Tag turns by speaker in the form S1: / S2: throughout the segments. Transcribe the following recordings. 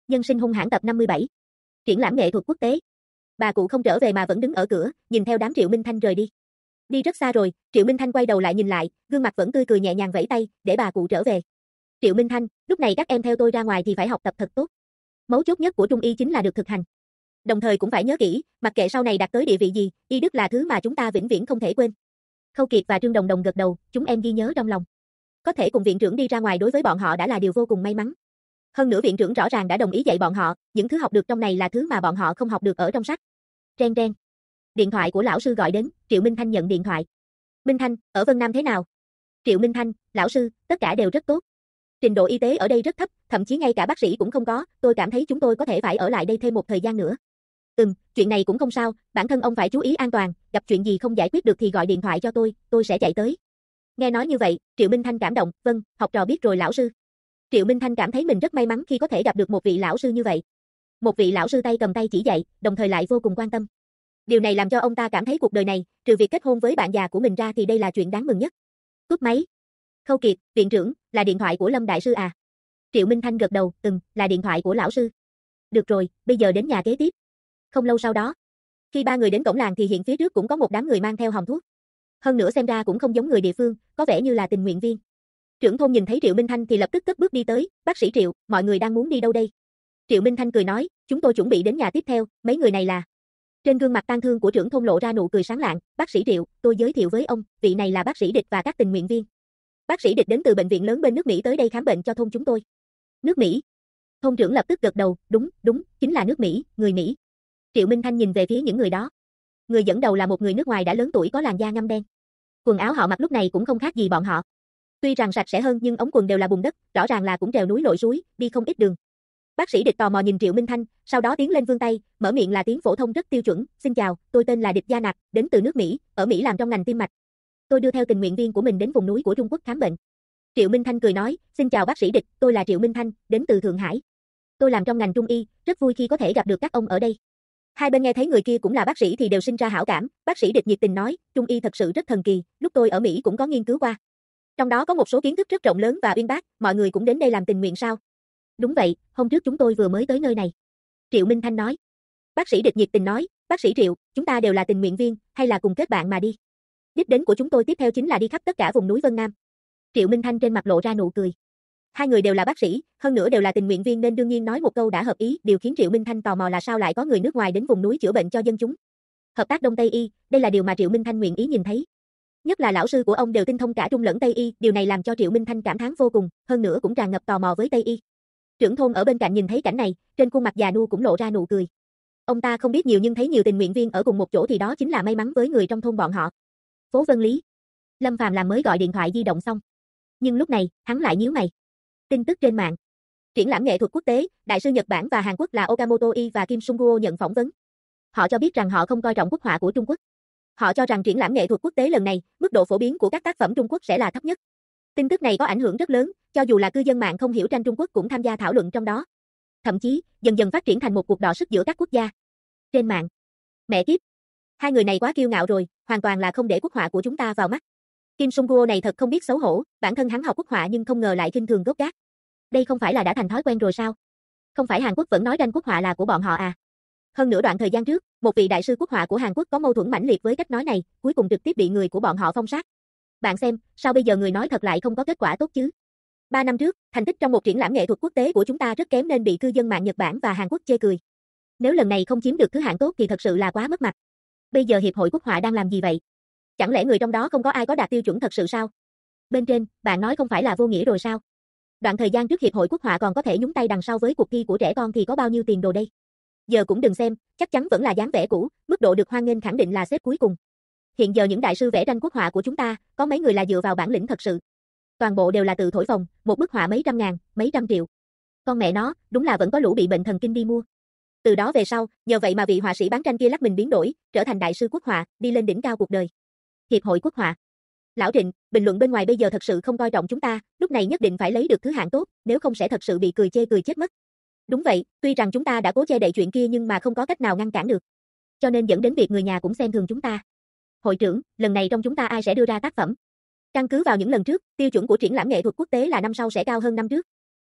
S1: Nhân sinh hung hãn tập 57. Triển lãm nghệ thuật quốc tế. Bà cụ không trở về mà vẫn đứng ở cửa, nhìn theo đám Triệu Minh Thanh rời đi. Đi rất xa rồi, Triệu Minh Thanh quay đầu lại nhìn lại, gương mặt vẫn tươi cười nhẹ nhàng vẫy tay, để bà cụ trở về. Triệu Minh Thanh, lúc này các em theo tôi ra ngoài thì phải học tập thật tốt. Mấu chốt nhất của Trung y chính là được thực hành. Đồng thời cũng phải nhớ kỹ, mặc kệ sau này đạt tới địa vị gì, y đức là thứ mà chúng ta vĩnh viễn không thể quên. Khâu Kiệt và Trương Đồng Đồng gật đầu, chúng em ghi nhớ trong lòng. Có thể cùng viện trưởng đi ra ngoài đối với bọn họ đã là điều vô cùng may mắn. Hơn nữa viện trưởng rõ ràng đã đồng ý dạy bọn họ, những thứ học được trong này là thứ mà bọn họ không học được ở trong sách. Reng reng. Điện thoại của lão sư gọi đến, Triệu Minh Thanh nhận điện thoại. Minh Thanh, ở Vân Nam thế nào? Triệu Minh Thanh, lão sư, tất cả đều rất tốt. Trình độ y tế ở đây rất thấp, thậm chí ngay cả bác sĩ cũng không có, tôi cảm thấy chúng tôi có thể phải ở lại đây thêm một thời gian nữa. Chuyện này cũng không sao, bản thân ông phải chú ý an toàn, gặp chuyện gì không giải quyết được thì gọi điện thoại cho tôi sẽ chạy tới. Nghe nói như vậy, Triệu Minh Thanh cảm động, vâng, học trò biết rồi lão sư. Triệu Minh Thanh cảm thấy mình rất may mắn khi có thể gặp được một vị lão sư như vậy. Một vị lão sư tay cầm tay chỉ dạy, đồng thời lại vô cùng quan tâm. Điều này làm cho ông ta cảm thấy cuộc đời này, trừ việc kết hôn với bạn già của mình ra thì đây là chuyện đáng mừng nhất. Cúp máy. Khâu Kiệt, viện trưởng, là điện thoại của Lâm đại sư à? Triệu Minh Thanh gật đầu, là điện thoại của lão sư. Được rồi, bây giờ đến nhà kế tiếp. Không lâu sau đó, khi ba người đến cổng làng thì hiện phía trước cũng có một đám người mang theo hòm thuốc. Hơn nữa xem ra cũng không giống người địa phương, có vẻ như là tình nguyện viên. Trưởng thôn nhìn thấy Triệu Minh Thanh thì lập tức cất bước đi tới, bác sĩ Triệu, mọi người đang muốn đi đâu đây? Triệu Minh Thanh cười nói, chúng tôi chuẩn bị đến nhà tiếp theo, mấy người này là... Trên gương mặt tang thương của trưởng thôn lộ ra nụ cười sáng lạng, bác sĩ Triệu, tôi giới thiệu với ông, vị này là bác sĩ Địch và các tình nguyện viên. Bác sĩ Địch đến từ bệnh viện lớn bên nước Mỹ tới đây khám bệnh cho thôn chúng tôi. Nước Mỹ? Thôn trưởng lập tức gật đầu, đúng, chính là nước Mỹ, người Mỹ. Triệu Minh Thanh nhìn về phía những người đó. Người dẫn đầu là một người nước ngoài đã lớn tuổi có làn da ngăm đen. Quần áo họ mặc lúc này cũng không khác gì bọn họ. Tuy rằng sạch sẽ hơn nhưng ống quần đều là bùn đất, rõ ràng là cũng trèo núi lội suối, đi không ít đường. Bác sĩ Địch tò mò nhìn Triệu Minh Thanh, sau đó tiến lên vươn tay, mở miệng là tiếng phổ thông rất tiêu chuẩn, xin chào, tôi tên là Địch Gia Nặc, đến từ nước Mỹ, ở Mỹ làm trong ngành tim mạch. Tôi đưa theo tình nguyện viên của mình đến vùng núi của Trung Quốc khám bệnh. Triệu Minh Thanh cười nói, xin chào bác sĩ Địch, tôi là Triệu Minh Thanh, đến từ Thượng Hải. Tôi làm trong ngành Trung y, rất vui khi có thể gặp được các ông ở đây. Hai bên nghe thấy người kia cũng là bác sĩ thì đều sinh ra hảo cảm, bác sĩ Địch nhiệt tình nói, Trung y thật sự rất thần kỳ, lúc tôi ở Mỹ cũng có nghiên cứu qua. Trong đó có một số kiến thức rất rộng lớn và uyên bác, mọi người cũng đến đây làm tình nguyện sao? Đúng vậy, hôm trước chúng tôi vừa mới tới nơi này. Triệu Minh Thanh nói. Bác sĩ Địch nhiệt tình nói, bác sĩ Triệu, chúng ta đều là tình nguyện viên, hay là cùng kết bạn mà đi. Đích đến của chúng tôi tiếp theo chính là đi khắp tất cả vùng núi Vân Nam. Triệu Minh Thanh trên mặt lộ ra nụ cười. Hai người đều là bác sĩ, hơn nữa đều là tình nguyện viên nên đương nhiên nói một câu đã hợp ý, điều khiến Triệu Minh Thanh tò mò là sao lại có người nước ngoài đến vùng núi chữa bệnh cho dân chúng. Hợp tác Đông Tây y, đây là điều mà Triệu Minh Thanh nguyện ý nhìn thấy. Nhất là lão sư của ông đều tinh thông cả Trung lẫn Tây y, điều này làm cho Triệu Minh Thanh cảm thán vô cùng, hơn nữa cũng tràn ngập tò mò với Tây y. Trưởng thôn ở bên cạnh nhìn thấy cảnh này, trên khuôn mặt già nua cũng lộ ra nụ cười. Ông ta không biết nhiều nhưng thấy nhiều tình nguyện viên ở cùng một chỗ thì đó chính là may mắn với người trong thôn bọn họ. Phố Vân Lý. Lâm Phàm làm mới gọi điện thoại di động xong. Nhưng lúc này, hắn lại nhíu mày. Tin tức trên mạng. Triển lãm nghệ thuật quốc tế, đại sư Nhật Bản và Hàn Quốc là Okamoto Y và Kim Sung-guo nhận phỏng vấn. Họ cho biết rằng họ không coi trọng quốc họa của Trung Quốc. Họ cho rằng triển lãm nghệ thuật quốc tế lần này, mức độ phổ biến của các tác phẩm Trung Quốc sẽ là thấp nhất. Tin tức này có ảnh hưởng rất lớn, cho dù là cư dân mạng không hiểu tranh Trung Quốc cũng tham gia thảo luận trong đó. Thậm chí, dần dần phát triển thành một cuộc đọ sức giữa các quốc gia. Trên mạng. Mẹ kiếp. Hai người này quá kiêu ngạo rồi, hoàn toàn là không để quốc họa của chúng ta vào mắt. Kim Sung-guo này thật không biết xấu hổ, bản thân hắn học quốc họa nhưng không ngờ lại khinh thường gốc gác. Đây không phải là đã thành thói quen rồi sao? Không phải Hàn Quốc vẫn nói tranh quốc họa là của bọn họ à? Hơn nữa đoạn thời gian trước, một vị đại sư quốc họa của Hàn Quốc có mâu thuẫn mãnh liệt với cách nói này, cuối cùng trực tiếp bị người của bọn họ phong sát. Bạn xem, sao bây giờ người nói thật lại không có kết quả tốt chứ? 3 năm trước, thành tích trong một triển lãm nghệ thuật quốc tế của chúng ta rất kém nên bị cư dân mạng Nhật Bản và Hàn Quốc chê cười. Nếu lần này không chiếm được thứ hạng tốt thì thật sự là quá mất mặt. Bây giờ Hiệp hội Quốc họa đang làm gì vậy? Chẳng lẽ người trong đó không có ai có đạt tiêu chuẩn thật sự sao? Bên trên, bạn nói không phải là vô nghĩa rồi sao? Đoạn thời gian trước Hiệp hội Quốc họa còn có thể nhúng tay đằng sau với cuộc thi của trẻ con thì có bao nhiêu tiền đồ đây? Giờ cũng đừng xem, chắc chắn vẫn là dáng vẻ cũ, mức độ được hoan nghênh khẳng định là xếp cuối cùng. Hiện giờ những đại sư vẽ tranh quốc họa của chúng ta, có mấy người là dựa vào bản lĩnh thật sự. Toàn bộ đều là từ thổi phồng, một bức họa mấy trăm ngàn, mấy trăm triệu. Con mẹ nó, đúng là vẫn có lũ bị bệnh thần kinh đi mua. Từ đó về sau, nhờ vậy mà vị họa sĩ bán tranh kia lắc mình biến đổi, trở thành đại sư quốc họa, đi lên đỉnh cao cuộc đời. Hiệp hội Quốc họa. Lão Trịnh, bình luận bên ngoài bây giờ thật sự không coi trọng chúng ta, lúc này nhất định phải lấy được thứ hạng tốt, nếu không sẽ thật sự bị cười chê cười chết mất. Đúng vậy, tuy rằng chúng ta đã cố che đậy chuyện kia nhưng mà không có cách nào ngăn cản được. Cho nên dẫn đến việc người nhà cũng xem thường chúng ta. Hội trưởng, lần này trong chúng ta ai sẽ đưa ra tác phẩm? Căn cứ vào những lần trước, tiêu chuẩn của triển lãm nghệ thuật quốc tế là năm sau sẽ cao hơn năm trước.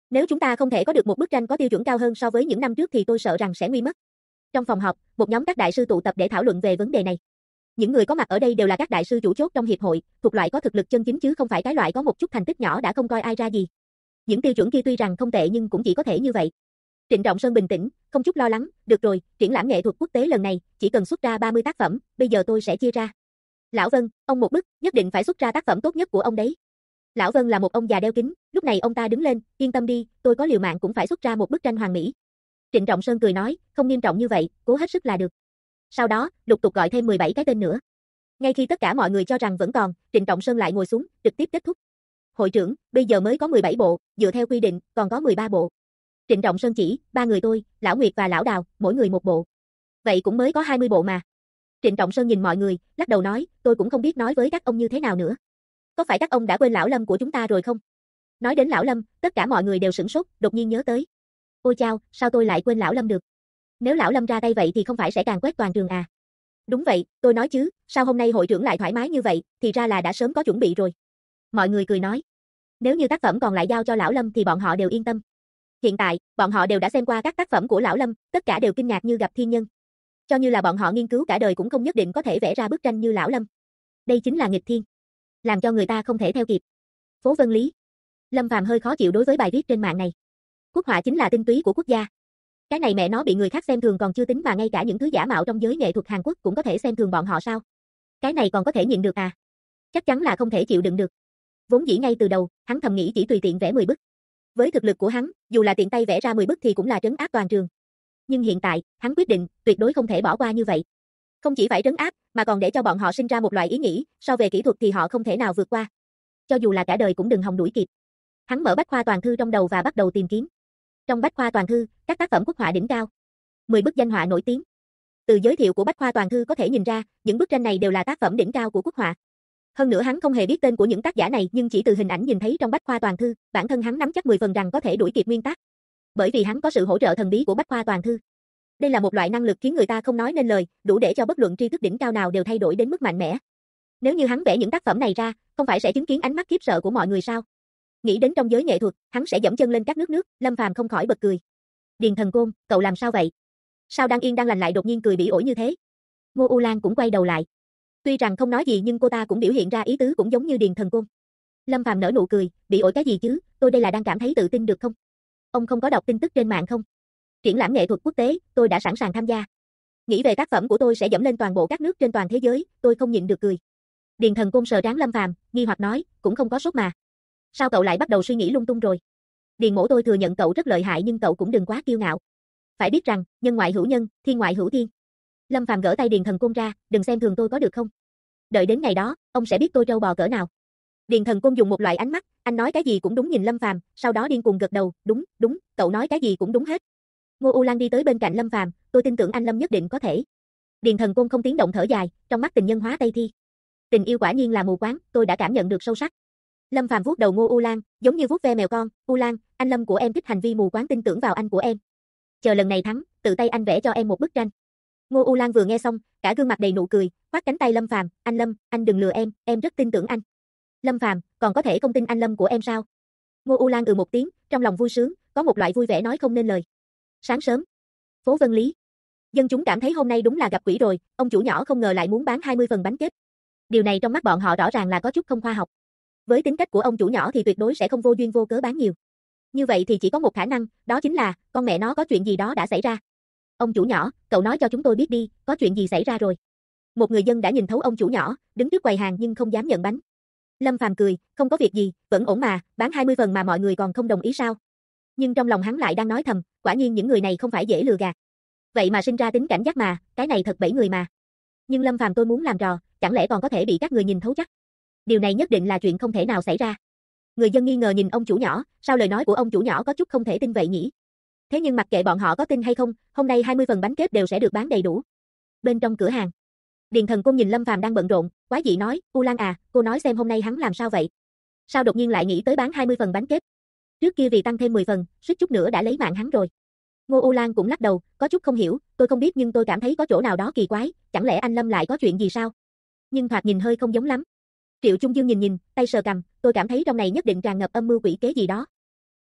S1: Nếu chúng ta không thể có được một bức tranh có tiêu chuẩn cao hơn so với những năm trước thì tôi sợ rằng sẽ nguy mất. Trong phòng họp, một nhóm các đại sư tụ tập để thảo luận về vấn đề này. Những người có mặt ở đây đều là các đại sư chủ chốt trong hiệp hội, thuộc loại có thực lực chân chính chứ không phải cái loại có một chút thành tích nhỏ đã không coi ai ra gì. Những tiêu chuẩn kia tuy rằng không tệ nhưng cũng chỉ có thể như vậy. Trịnh Trọng Sơn bình tĩnh, không chút lo lắng, được rồi, triển lãm nghệ thuật quốc tế lần này, chỉ cần xuất ra 30 tác phẩm, bây giờ tôi sẽ chia ra. Lão Vân, ông một bức, nhất định phải xuất ra tác phẩm tốt nhất của ông đấy. Lão Vân là một ông già đeo kính, lúc này ông ta đứng lên, yên tâm đi, tôi có liều mạng cũng phải xuất ra một bức tranh hoàn mỹ. Trịnh Trọng Sơn cười nói, không nghiêm trọng như vậy, cố hết sức là được. Sau đó, lục tục gọi thêm 17 cái tên nữa. Ngay khi tất cả mọi người cho rằng vẫn còn, Trịnh Trọng Sơn lại ngồi xuống, trực tiếp kết thúc. Hội trưởng, bây giờ mới có 17 bộ, dựa theo quy định, còn có 13 bộ. Trịnh Trọng Sơn chỉ, ba người tôi, Lão Nguyệt và Lão Đào, mỗi người một bộ. Vậy cũng mới có 20 bộ mà. Trịnh Trọng Sơn nhìn mọi người, lắc đầu nói, tôi cũng không biết nói với các ông như thế nào nữa. Có phải các ông đã quên Lão Lâm của chúng ta rồi không? Nói đến Lão Lâm, tất cả mọi người đều sửng sốt, đột nhiên nhớ tới. Ôi chao, sao tôi lại quên Lão Lâm được? Nếu Lão Lâm ra tay vậy thì không phải sẽ càng quét toàn trường à? Đúng vậy, tôi nói chứ, sao hôm nay hội trưởng lại thoải mái như vậy, thì ra là đã sớm có chuẩn bị rồi. Mọi người cười nói. Nếu như tác phẩm còn lại giao cho Lão Lâm thì bọn họ đều yên tâm. Hiện tại, bọn họ đều đã xem qua các tác phẩm của Lão Lâm, tất cả đều kinh ngạc như gặp thiên nhân. Cho như là bọn họ nghiên cứu cả đời cũng không nhất định có thể vẽ ra bức tranh như Lão Lâm. Đây chính là nghịch thiên. Làm cho người ta không thể theo kịp. Phố Vân Lý. Lâm Phàm hơi khó chịu đối với bài viết trên mạng này. Quốc họa chính là tinh túy của quốc gia. Cái này mẹ nó bị người khác xem thường còn chưa tính mà ngay cả những thứ giả mạo trong giới nghệ thuật Hàn Quốc cũng có thể xem thường bọn họ sao? Cái này còn có thể nhịn được à? Chắc chắn là không thể chịu đựng được. Vốn dĩ ngay từ đầu, hắn thầm nghĩ chỉ tùy tiện vẽ 10 bức. Với thực lực của hắn, dù là tiện tay vẽ ra 10 bức thì cũng là trấn áp toàn trường. Nhưng hiện tại, hắn quyết định, tuyệt đối không thể bỏ qua như vậy. Không chỉ phải trấn áp, mà còn để cho bọn họ sinh ra một loại ý nghĩ, so về kỹ thuật thì họ không thể nào vượt qua. Cho dù là cả đời cũng đừng hòng đuổi kịp. Hắn mở bách khoa toàn thư trong đầu và bắt đầu tìm kiếm. Trong bách khoa toàn thư, các tác phẩm quốc họa đỉnh cao. 10 bức danh họa nổi tiếng. Từ giới thiệu của bách khoa toàn thư có thể nhìn ra, những bức tranh này đều là tác phẩm đỉnh cao của quốc họa. Hơn nữa hắn không hề biết tên của những tác giả này nhưng chỉ từ hình ảnh nhìn thấy trong bách khoa toàn thư, bản thân hắn nắm chắc 10 phần rằng có thể đuổi kịp nguyên tác. Bởi vì hắn có sự hỗ trợ thần bí của bách khoa toàn thư. Đây là một loại năng lực khiến người ta không nói nên lời, đủ để cho bất luận tri thức đỉnh cao nào đều thay đổi đến mức mạnh mẽ. Nếu như hắn vẽ những tác phẩm này ra, không phải sẽ chứng kiến ánh mắt khiếp sợ của mọi người sao? Nghĩ đến trong giới nghệ thuật, hắn sẽ dẫm chân lên các nước, Lâm Phàm không khỏi bật cười. Điền Thần Côn, cậu làm sao vậy? Sao đang yên đang lành lại đột nhiên cười bỉ ổi như thế? Ngô U Lan cũng quay đầu lại. Tuy rằng không nói gì nhưng cô ta cũng biểu hiện ra ý tứ cũng giống như Điền Thần Côn. Lâm Phàm nở nụ cười, bỉ ổi cái gì chứ, tôi đây là đang cảm thấy tự tin được không? Ông không có đọc tin tức trên mạng không? Triển lãm nghệ thuật quốc tế, tôi đã sẵn sàng tham gia. Nghĩ về tác phẩm của tôi sẽ dẫm lên toàn bộ các nước trên toàn thế giới, tôi không nhịn được cười. Điền Thần Côn sờ trán Lâm Phàm, nghi hoặc nói, cũng không có sốt mà. Sao cậu lại bắt đầu suy nghĩ lung tung rồi? Điền Mỗ tôi thừa nhận cậu rất lợi hại nhưng cậu cũng đừng quá kiêu ngạo. Phải biết rằng, nhân ngoại hữu nhân, thiên ngoại hữu thiên. Lâm Phàm gỡ tay Điền Thần Côn ra, đừng xem thường tôi có được không? Đợi đến ngày đó, ông sẽ biết tôi trâu bò cỡ nào. Điền Thần Côn dùng một loại ánh mắt, anh nói cái gì cũng đúng nhìn Lâm Phàm, sau đó điên cuồng gật đầu, đúng, đúng, cậu nói cái gì cũng đúng hết. Ngô U Lan đi tới bên cạnh Lâm Phàm, tôi tin tưởng anh Lâm nhất định có thể. Điền Thần Côn không tiếng động thở dài, trong mắt tình nhân hóa Tây Thi. Tình yêu quả nhiên là mù quáng, tôi đã cảm nhận được sâu sắc. Lâm Phàm vuốt đầu Ngô U Lan, giống như vuốt ve mèo con, U Lan, anh Lâm của em thích hành vi mù quáng tin tưởng vào anh của em. Chờ lần này thắng, tự tay anh vẽ cho em một bức tranh. Ngô U Lan vừa nghe xong, cả gương mặt đầy nụ cười, khoác cánh tay Lâm Phàm, anh Lâm, anh đừng lừa em rất tin tưởng anh. Lâm Phàm, còn có thể không tin anh Lâm của em sao? Ngô U Lan một tiếng, trong lòng vui sướng, có một loại vui vẻ nói không nên lời. Sáng sớm, phố Vân Lý. Dân chúng cảm thấy hôm nay đúng là gặp quỷ rồi, ông chủ nhỏ không ngờ lại muốn bán 20 phần bánh kết. Điều này trong mắt bọn họ rõ ràng là có chút không khoa học. Với tính cách của ông chủ nhỏ thì tuyệt đối sẽ không vô duyên vô cớ bán nhiều. Như vậy thì chỉ có một khả năng, đó chính là, con mẹ nó có chuyện gì đó đã xảy ra. Ông chủ nhỏ, cậu nói cho chúng tôi biết đi, có chuyện gì xảy ra rồi. Một người dân đã nhìn thấu ông chủ nhỏ, đứng trước quầy hàng nhưng không dám nhận bánh. Lâm Phàm cười, không có việc gì, vẫn ổn mà, bán 20 phần mà mọi người còn không đồng ý sao? Nhưng trong lòng hắn lại đang nói thầm, quả nhiên những người này không phải dễ lừa gạt. Vậy mà sinh ra tính cảnh giác mà, cái này thật bẫy người mà. Nhưng Lâm Phàm tôi muốn làm trò, chẳng lẽ còn có thể bị các người nhìn thấu chắc? Điều này nhất định là chuyện không thể nào xảy ra. Người dân nghi ngờ nhìn ông chủ nhỏ, sao lời nói của ông chủ nhỏ có chút không thể tin vậy nhỉ? Thế nhưng mặc kệ bọn họ có tin hay không, hôm nay 20 phần bánh kết đều sẽ được bán đầy đủ. Bên trong cửa hàng, Điền Thần Côn nhìn Lâm Phàm đang bận rộn, quái dị nói, U Lan à, cô nói xem hôm nay hắn làm sao vậy? Sao đột nhiên lại nghĩ tới bán 20 phần bánh kết? Trước kia vì tăng thêm 10 phần, suýt chút nữa đã lấy mạng hắn rồi. Ngô U Lan cũng lắc đầu, có chút không hiểu, tôi không biết nhưng tôi cảm thấy có chỗ nào đó kỳ quái, chẳng lẽ anh Lâm lại có chuyện gì sao? Nhưng thoạt nhìn hơi không giống lắm. Triệu Trung Dương nhìn, tay sờ cằm, tôi cảm thấy trong này nhất định tràn ngập âm mưu quỷ kế gì đó.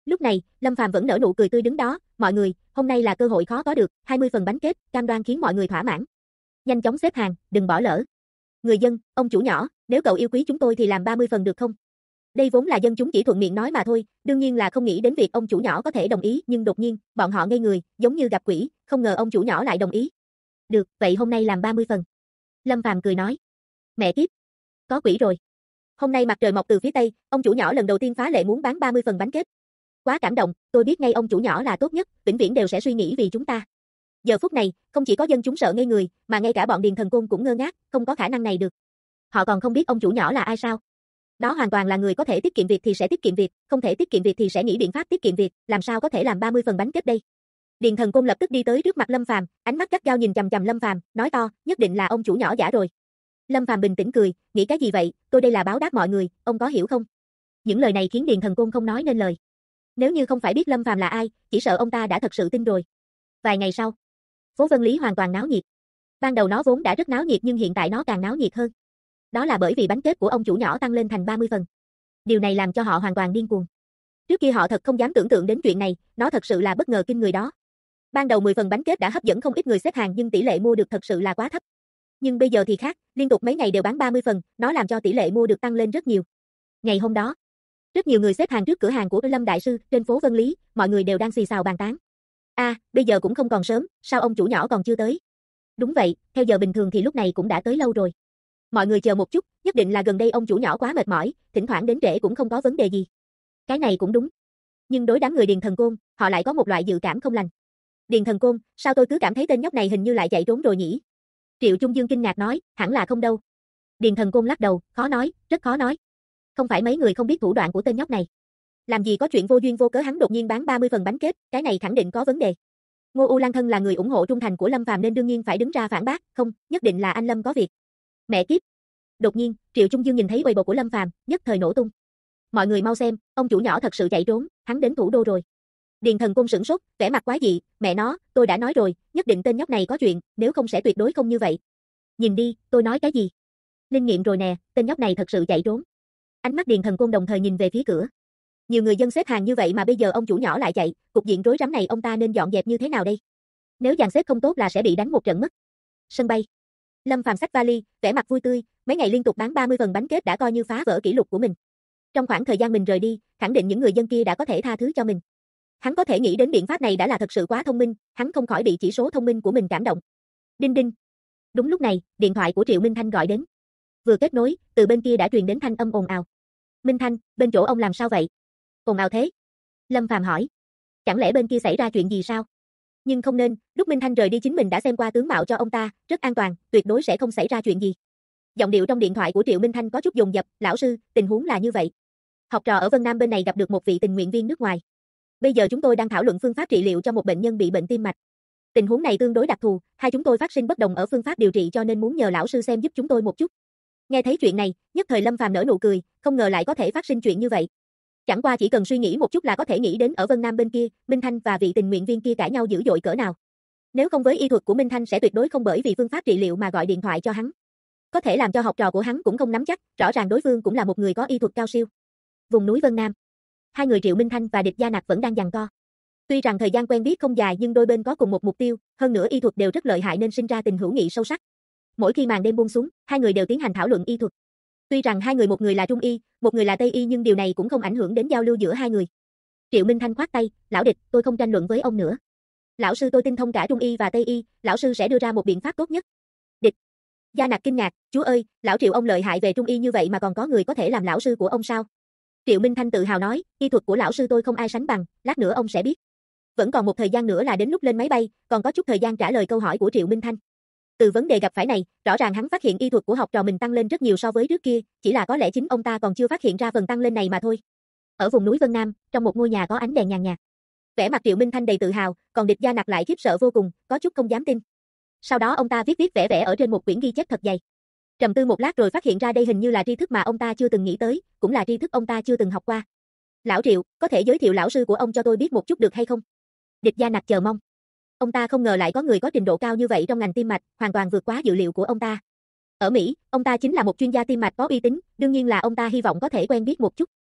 S1: Lúc này, Lâm Phàm vẫn nở nụ cười tươi đứng đó, mọi người, hôm nay là cơ hội khó có được, 20 phần bánh kết, cam đoan khiến mọi người thỏa mãn. Nhanh chóng xếp hàng, đừng bỏ lỡ. Người dân, ông chủ nhỏ, nếu cậu yêu quý chúng tôi thì làm 30 phần được không? Đây vốn là dân chúng chỉ thuận miệng nói mà thôi, đương nhiên là không nghĩ đến việc ông chủ nhỏ có thể đồng ý, nhưng đột nhiên, bọn họ ngây người, giống như gặp quỷ, không ngờ ông chủ nhỏ lại đồng ý. Được, vậy hôm nay làm 30 phần. Lâm Phàm cười nói. Mẹ kiếp, có quỷ rồi. Hôm nay mặt trời mọc từ phía Tây, ông chủ nhỏ lần đầu tiên phá lệ muốn bán 30 phần bánh kết. Quá cảm động, tôi biết ngay ông chủ nhỏ là tốt nhất, vĩnh viễn đều sẽ suy nghĩ vì chúng ta. Giờ phút này, không chỉ có dân chúng sợ ngây người, mà ngay cả bọn Điền Thần Côn cũng ngơ ngác, không có khả năng này được. Họ còn không biết ông chủ nhỏ là ai sao? Đó hoàn toàn là người có thể tiết kiệm việc thì sẽ tiết kiệm việc, không thể tiết kiệm việc thì sẽ nghĩ biện pháp tiết kiệm việc, làm sao có thể làm 30 phần bánh kết đây? Điền Thần Côn lập tức đi tới trước mặt Lâm Phàm, ánh mắt gắt gao nhìn chằm chằm Lâm Phàm, nói to, nhất định là ông chủ nhỏ giả rồi. Lâm Phàm bình tĩnh cười, nghĩ cái gì vậy, tôi đây là báo đáp mọi người, ông có hiểu không? Những lời này khiến Điền Thần Côn không nói nên lời. Nếu như không phải biết Lâm Phàm là ai, chỉ sợ ông ta đã thật sự tin rồi. Vài ngày sau, phố Vân Lý hoàn toàn náo nhiệt. Ban đầu nó vốn đã rất náo nhiệt nhưng hiện tại nó càng náo nhiệt hơn. Đó là bởi vì bánh kết của ông chủ nhỏ tăng lên thành 30 phần. Điều này làm cho họ hoàn toàn điên cuồng. Trước kia họ thật không dám tưởng tượng đến chuyện này, nó thật sự là bất ngờ kinh người đó. Ban đầu 10 phần bánh kết đã hấp dẫn không ít người xếp hàng nhưng tỷ lệ mua được thật sự là quá thấp. Nhưng bây giờ thì khác, liên tục mấy ngày đều bán 30 phần, nó làm cho tỷ lệ mua được tăng lên rất nhiều. Ngày hôm đó, rất nhiều người xếp hàng trước cửa hàng của Lâm Đại Sư trên phố Vân Lý, mọi người đều đang xì xào bàn tán. Bây giờ cũng không còn sớm, sao ông chủ nhỏ còn chưa tới? Đúng vậy, theo giờ bình thường thì lúc này cũng đã tới lâu rồi. Mọi người chờ một chút, nhất định là gần đây ông chủ nhỏ quá mệt mỏi, thỉnh thoảng đến trễ cũng không có vấn đề gì. Cái này cũng đúng. Nhưng đối đám người Điền Thần Côn, họ lại có một loại dự cảm không lành. Điền Thần Côn, sao tôi cứ cảm thấy tên nhóc này hình như lại chạy trốn rồi nhỉ? Triệu Trung Dương kinh ngạc nói, hẳn là không đâu. Điền Thần Côn lắc đầu, khó nói, rất khó nói. Không phải mấy người không biết thủ đoạn của tên nhóc này. Làm gì có chuyện vô duyên vô cớ hắn đột nhiên bán 30 phần bánh kết, cái này khẳng định có vấn đề. Ngô U Lan thân là người ủng hộ trung thành của Lâm Phàm nên đương nhiên phải đứng ra phản bác, không, nhất định là anh Lâm có việc. Mẹ kiếp. Đột nhiên, Triệu Trung Dương nhìn thấy Weibo của Lâm Phàm, nhất thời nổ tung. Mọi người mau xem, ông chủ nhỏ thật sự chạy trốn, hắn đến thủ đô rồi. Điền Thần Côn sửng sốt, vẻ mặt quái dị, mẹ nó, tôi đã nói rồi, nhất định tên nhóc này có chuyện, nếu không sẽ tuyệt đối không như vậy. Nhìn đi, tôi nói cái gì? Linh nghiệm rồi nè, tên nhóc này thật sự chạy trốn. Ánh mắt Điền Thần Côn đồng thời nhìn về phía cửa. Nhiều người dân xếp hàng như vậy mà bây giờ ông chủ nhỏ lại chạy, cục diện rối rắm này ông ta nên dọn dẹp như thế nào đây? Nếu dàn xếp không tốt là sẽ bị đánh một trận mất. Sân bay. Lâm Phàm xách vali, vẻ mặt vui tươi, mấy ngày liên tục bán 30 phần bánh kết đã coi như phá vỡ kỷ lục của mình. Trong khoảng thời gian mình rời đi, khẳng định những người dân kia đã có thể tha thứ cho mình. Hắn có thể nghĩ đến biện pháp này đã là thật sự quá thông minh, hắn không khỏi bị chỉ số thông minh của mình cảm động. Đinh đinh. Đúng lúc này, điện thoại của Triệu Minh Thanh gọi đến. Vừa kết nối, từ bên kia đã truyền đến thanh âm ồn ào. Minh Thanh, bên chỗ ông làm sao vậy? Ồn ào thế? Lâm Phàm hỏi. Chẳng lẽ bên kia xảy ra chuyện gì sao? Nhưng không nên, lúc Minh Thanh rời đi chính mình đã xem qua tướng mạo cho ông ta, rất an toàn, tuyệt đối sẽ không xảy ra chuyện gì. Giọng điệu trong điện thoại của Triệu Minh Thanh có chút dồn dập, lão sư, tình huống là như vậy. Học trò ở Vân Nam bên này gặp được một vị tình nguyện viên nước ngoài. Bây giờ chúng tôi đang thảo luận phương pháp trị liệu cho một bệnh nhân bị bệnh tim mạch. Tình huống này tương đối đặc thù, hai chúng tôi phát sinh bất đồng ở phương pháp điều trị cho nên muốn nhờ lão sư xem giúp chúng tôi một chút. Nghe thấy chuyện này, nhất thời Lâm Phàm nở nụ cười, không ngờ lại có thể phát sinh chuyện như vậy. Chẳng qua chỉ cần suy nghĩ một chút là có thể nghĩ đến ở Vân Nam bên kia, Minh Thanh và vị tình nguyện viên kia cãi nhau dữ dội cỡ nào. Nếu không với y thuật của Minh Thanh sẽ tuyệt đối không bởi vì phương pháp trị liệu mà gọi điện thoại cho hắn. Có thể làm cho học trò của hắn cũng không nắm chắc, rõ ràng đối phương cũng là một người có y thuật cao siêu. Vùng núi Vân Nam. Hai người Triệu Minh Thanh và Địch Gia Nặc vẫn đang giằng co. Tuy rằng thời gian quen biết không dài nhưng đôi bên có cùng một mục tiêu, hơn nữa y thuật đều rất lợi hại nên sinh ra tình hữu nghị sâu sắc. Mỗi khi màn đêm buông xuống, hai người đều tiến hành thảo luận y thuật. Tuy rằng hai người một người là Trung y, một người là Tây y nhưng điều này cũng không ảnh hưởng đến giao lưu giữa hai người. Triệu Minh Thanh khoát tay, lão Địch, tôi không tranh luận với ông nữa. Lão sư tôi tinh thông cả Trung y và Tây y, lão sư sẽ đưa ra một biện pháp tốt nhất. Địch. Gia Nặc kinh ngạc, chúa ơi, lão Triệu ông lợi hại về Trung y như vậy mà còn có người có thể làm lão sư của ông sao? Triệu Minh Thanh tự hào nói, y thuật của lão sư tôi không ai sánh bằng, lát nữa ông sẽ biết. Vẫn còn một thời gian nữa là đến lúc lên máy bay, còn có chút thời gian trả lời câu hỏi của Triệu Minh Thanh. Từ vấn đề gặp phải này, rõ ràng hắn phát hiện y thuật của học trò mình tăng lên rất nhiều so với trước kia, chỉ là có lẽ chính ông ta còn chưa phát hiện ra phần tăng lên này mà thôi. Ở vùng núi Vân Nam, trong một ngôi nhà có ánh đèn nhàn nhạt. Vẻ mặt Triệu Minh Thanh đầy tự hào, còn Địch Gia Nặc lại khiếp sợ vô cùng, có chút không dám tin. Sau đó ông ta viết vẽ ở trên một quyển ghi chép thật dày. Trầm tư một lát rồi phát hiện ra đây hình như là tri thức mà ông ta chưa từng nghĩ tới, cũng là tri thức ông ta chưa từng học qua. Lão Triệu, có thể giới thiệu lão sư của ông cho tôi biết một chút được hay không? Địch Gia Nặc chờ mong. Ông ta không ngờ lại có người có trình độ cao như vậy trong ngành tim mạch, hoàn toàn vượt quá dự liệu của ông ta. Ở Mỹ, ông ta chính là một chuyên gia tim mạch có uy tín, đương nhiên là ông ta hy vọng có thể quen biết một chút.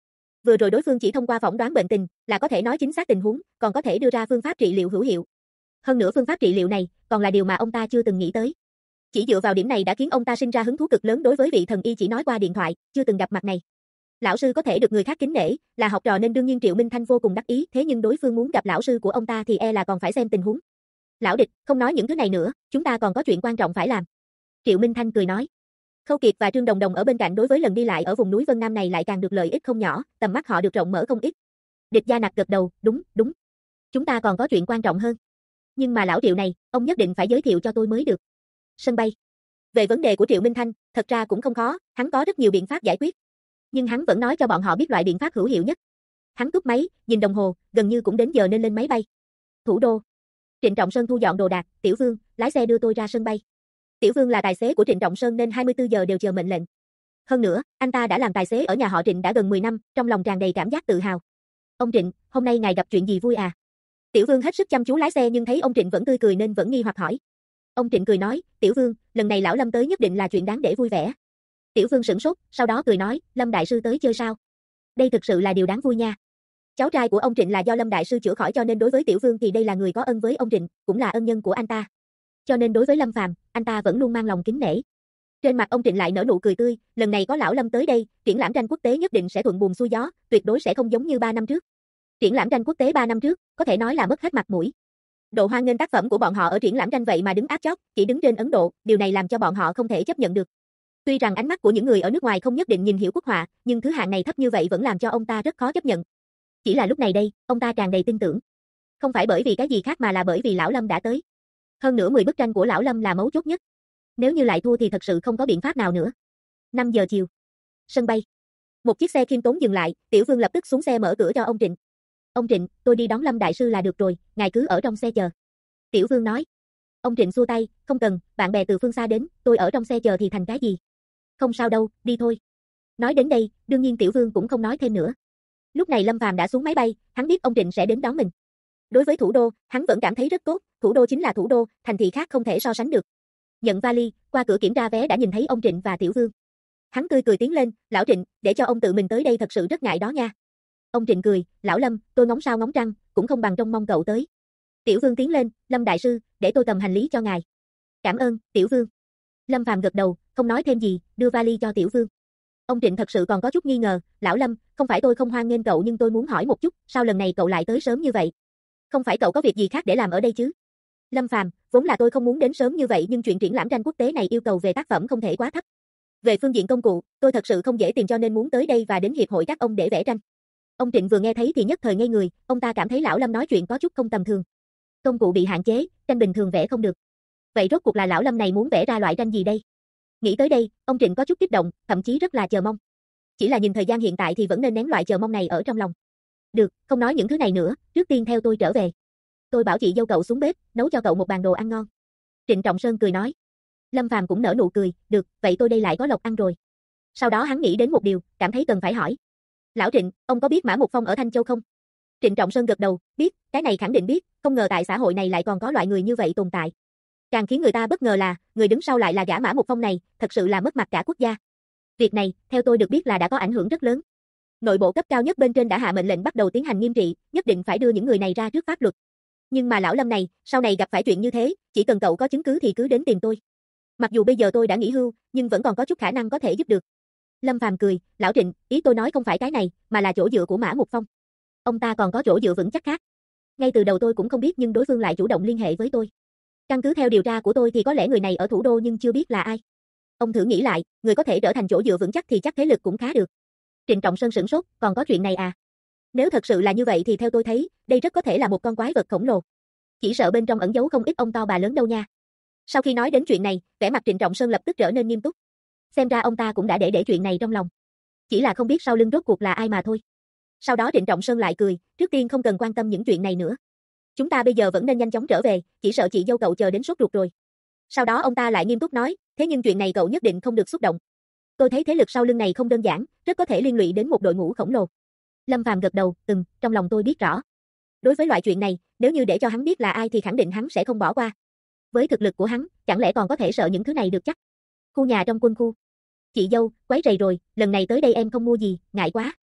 S1: Vừa rồi đối phương chỉ thông qua phỏng đoán bệnh tình, là có thể nói chính xác tình huống, còn có thể đưa ra phương pháp trị liệu hữu hiệu. Hơn nữa phương pháp trị liệu này, còn là điều mà ông ta chưa từng nghĩ tới. Chỉ dựa vào điểm này đã khiến ông ta sinh ra hứng thú cực lớn đối với vị thần y chỉ nói qua điện thoại, chưa từng gặp mặt này. Lão sư có thể được người khác kính nể, là học trò nên đương nhiên Triệu Minh Thanh vô cùng đắc ý, thế nhưng đối phương muốn gặp lão sư của ông ta thì e là còn phải xem tình huống. Lão địch, không nói những thứ này nữa, chúng ta còn có chuyện quan trọng phải làm. Triệu Minh Thanh cười nói. Khâu Kiệt và Trương Đồng Đồng ở bên cạnh đối với lần đi lại ở vùng núi Vân Nam này lại càng được lợi ích không nhỏ, tầm mắt họ được rộng mở không ít. Địch Gia Nặc gật đầu, đúng. Chúng ta còn có chuyện quan trọng hơn. Nhưng mà lão Triệu này, ông nhất định phải giới thiệu cho tôi mới được. Sân bay. Về vấn đề của Triệu Minh Thanh, thật ra cũng không khó, hắn có rất nhiều biện pháp giải quyết. Nhưng hắn vẫn nói cho bọn họ biết loại biện pháp hữu hiệu nhất. Hắn cúp máy, nhìn đồng hồ, gần như cũng đến giờ nên lên máy bay. Thủ đô. Trịnh Trọng Sơn thu dọn đồ đạc, Tiểu Vương, lái xe đưa tôi ra sân bay. Tiểu Vương là tài xế của Trịnh Trọng Sơn nên 24 giờ đều chờ mệnh lệnh. Hơn nữa, anh ta đã làm tài xế ở nhà họ Trịnh đã gần 10 năm, trong lòng tràn đầy cảm giác tự hào. Ông Trịnh, hôm nay ngài gặp chuyện gì vui à? Tiểu Vương hết sức chăm chú lái xe nhưng thấy ông Trịnh vẫn tươi cười nên vẫn nghi hoặc hỏi. Ông Trịnh cười nói, Tiểu Vương, lần này lão Lâm tới nhất định là chuyện đáng để vui vẻ. Tiểu Vương sửng sốt, sau đó cười nói, Lâm đại sư tới chơi sao? Đây thực sự là điều đáng vui nha. Cháu trai của ông Trịnh là do Lâm đại sư chữa khỏi cho nên đối với Tiểu Vương thì đây là người có ân với ông Trịnh, cũng là ân nhân của anh ta. Cho nên đối với Lâm Phàm, anh ta vẫn luôn mang lòng kính nể. Trên mặt ông Trịnh lại nở nụ cười tươi, lần này có lão Lâm tới đây, triển lãm tranh quốc tế nhất định sẽ thuận buồm xuôi gió, tuyệt đối sẽ không giống như 3 năm trước. Triển lãm tranh quốc tế 3 năm trước, có thể nói là mất hết mặt mũi. Độ hoan nghênh tác phẩm của bọn họ ở triển lãm tranh vậy mà đứng áp chót, chỉ đứng trên Ấn Độ, điều này làm cho bọn họ không thể chấp nhận được. Tuy rằng ánh mắt của những người ở nước ngoài không nhất định nhìn hiểu quốc họa, nhưng thứ hạng này thấp như vậy vẫn làm cho ông ta rất khó chấp nhận. Chỉ là lúc này đây, ông ta tràn đầy tin tưởng. Không phải bởi vì cái gì khác mà là bởi vì lão Lâm đã tới. Hơn nữa 10 bức tranh của lão Lâm là mấu chốt nhất. Nếu như lại thua thì thật sự không có biện pháp nào nữa. 5 giờ chiều. Sân bay. Một chiếc xe khiêm tốn dừng lại, Tiểu Vương lập tức xuống xe mở cửa cho ông Trịnh. Ông Trịnh, tôi đi đón Lâm đại sư là được rồi, ngài cứ ở trong xe chờ. Tiểu Vương nói. Ông Trịnh xua tay, không cần, bạn bè từ phương xa đến, tôi ở trong xe chờ thì thành cái gì. Không sao đâu, đi thôi. Nói đến đây, đương nhiên Tiểu Vương cũng không nói thêm nữa. Lúc này Lâm Phàm đã xuống máy bay, hắn biết ông Trịnh sẽ đến đón mình. Đối với thủ đô, hắn vẫn cảm thấy rất tốt, thủ đô chính là thủ đô, thành thị khác không thể so sánh được. Nhận vali, qua cửa kiểm tra vé đã nhìn thấy ông Trịnh và Tiểu Vương. Hắn tươi cười tiến lên, lão Trịnh, để cho ông tự mình tới đây thật sự rất ngại đó nha. Ông Trịnh cười, lão Lâm, tôi ngóng sao ngóng trăng, cũng không bằng trông mong cậu tới. Tiểu Vương tiến lên, Lâm đại sư, để tôi cầm hành lý cho ngài. Cảm ơn, Tiểu Vương. Lâm Phàm gật đầu, không nói thêm gì, đưa vali cho Tiểu Vương. Ông Trịnh thật sự còn có chút nghi ngờ, lão Lâm, không phải tôi không hoan nghênh cậu nhưng tôi muốn hỏi một chút, sao lần này cậu lại tới sớm như vậy? Không phải cậu có việc gì khác để làm ở đây chứ? Lâm Phàm, vốn là tôi không muốn đến sớm như vậy nhưng chuyện triển lãm tranh quốc tế này yêu cầu về tác phẩm không thể quá thấp. Về phương diện công cụ, tôi thật sự không dễ tìm cho nên muốn tới đây và đến hiệp hội các ông để vẽ tranh. Ông Trịnh vừa nghe thấy thì nhất thời ngây người, ông ta cảm thấy lão Lâm nói chuyện có chút không tầm thường. Công cụ bị hạn chế, tranh bình thường vẽ không được. Vậy rốt cuộc là lão Lâm này muốn vẽ ra loại tranh gì đây? Nghĩ tới đây, ông Trịnh có chút kích động, thậm chí rất là chờ mong. Chỉ là nhìn thời gian hiện tại thì vẫn nên nén loại chờ mong này ở trong lòng. Được, không nói những thứ này nữa, trước tiên theo tôi trở về. Tôi bảo chị dâu cậu xuống bếp, nấu cho cậu một bàn đồ ăn ngon. Trịnh Trọng Sơn cười nói. Lâm Phàm cũng nở nụ cười, được, vậy tôi đây lại có lộc ăn rồi. Sau đó hắn nghĩ đến một điều, cảm thấy cần phải hỏi. Lão Trịnh, ông có biết Mã Mục Phong ở Thanh Châu không? Trịnh Trọng Sơn gật đầu, biết, cái này khẳng định biết, không ngờ tại xã hội này lại còn có loại người như vậy tồn tại. Càng khiến người ta bất ngờ là, người đứng sau lại là gã Mã Mục Phong này, thật sự là mất mặt cả quốc gia. Việc này, theo tôi được biết là đã có ảnh hưởng rất lớn. Nội bộ cấp cao nhất bên trên đã hạ mệnh lệnh bắt đầu tiến hành nghiêm trị, nhất định phải đưa những người này ra trước pháp luật. Nhưng mà lão Lâm này, sau này gặp phải chuyện như thế, chỉ cần cậu có chứng cứ thì cứ đến tìm tôi. Mặc dù bây giờ tôi đã nghỉ hưu, nhưng vẫn còn có chút khả năng có thể giúp được. Lâm Phàm cười, lão Trịnh, ý tôi nói không phải cái này, mà là chỗ dựa của Mã Mục Phong. Ông ta còn có chỗ dựa vững chắc khác. Ngay từ đầu tôi cũng không biết nhưng đối phương lại chủ động liên hệ với tôi. Căn cứ theo điều tra của tôi thì có lẽ người này ở thủ đô nhưng chưa biết là ai. Ông thử nghĩ lại, người có thể trở thành chỗ dựa vững chắc thì chắc thế lực cũng khá được. Trịnh Trọng Sơn sửng sốt, còn có chuyện này à? Nếu thật sự là như vậy thì theo tôi thấy, đây rất có thể là một con quái vật khổng lồ. Chỉ sợ bên trong ẩn giấu không ít ông to bà lớn đâu nha. Sau khi nói đến chuyện này, vẻ mặt Trịnh Trọng Sơn lập tức trở nên nghiêm túc. Xem ra ông ta cũng đã để chuyện này trong lòng. Chỉ là không biết sau lưng rốt cuộc là ai mà thôi. Sau đó Trịnh Trọng Sơn lại cười, trước tiên không cần quan tâm những chuyện này nữa. Chúng ta bây giờ vẫn nên nhanh chóng trở về, chỉ sợ chị dâu cậu chờ đến sốt ruột rồi. Sau đó ông ta lại nghiêm túc nói, thế nhưng chuyện này cậu nhất định không được xúc động. Tôi thấy thế lực sau lưng này không đơn giản, rất có thể liên lụy đến một đội ngũ khổng lồ. Lâm Phàm gật đầu, trong lòng tôi biết rõ. Đối với loại chuyện này, nếu như để cho hắn biết là ai thì khẳng định hắn sẽ không bỏ qua. Với thực lực của hắn, chẳng lẽ còn có thể sợ những thứ này được chắc? Khu nhà trong quân khu. Chị dâu, quấy rầy rồi, lần này tới đây em không mua gì, ngại quá.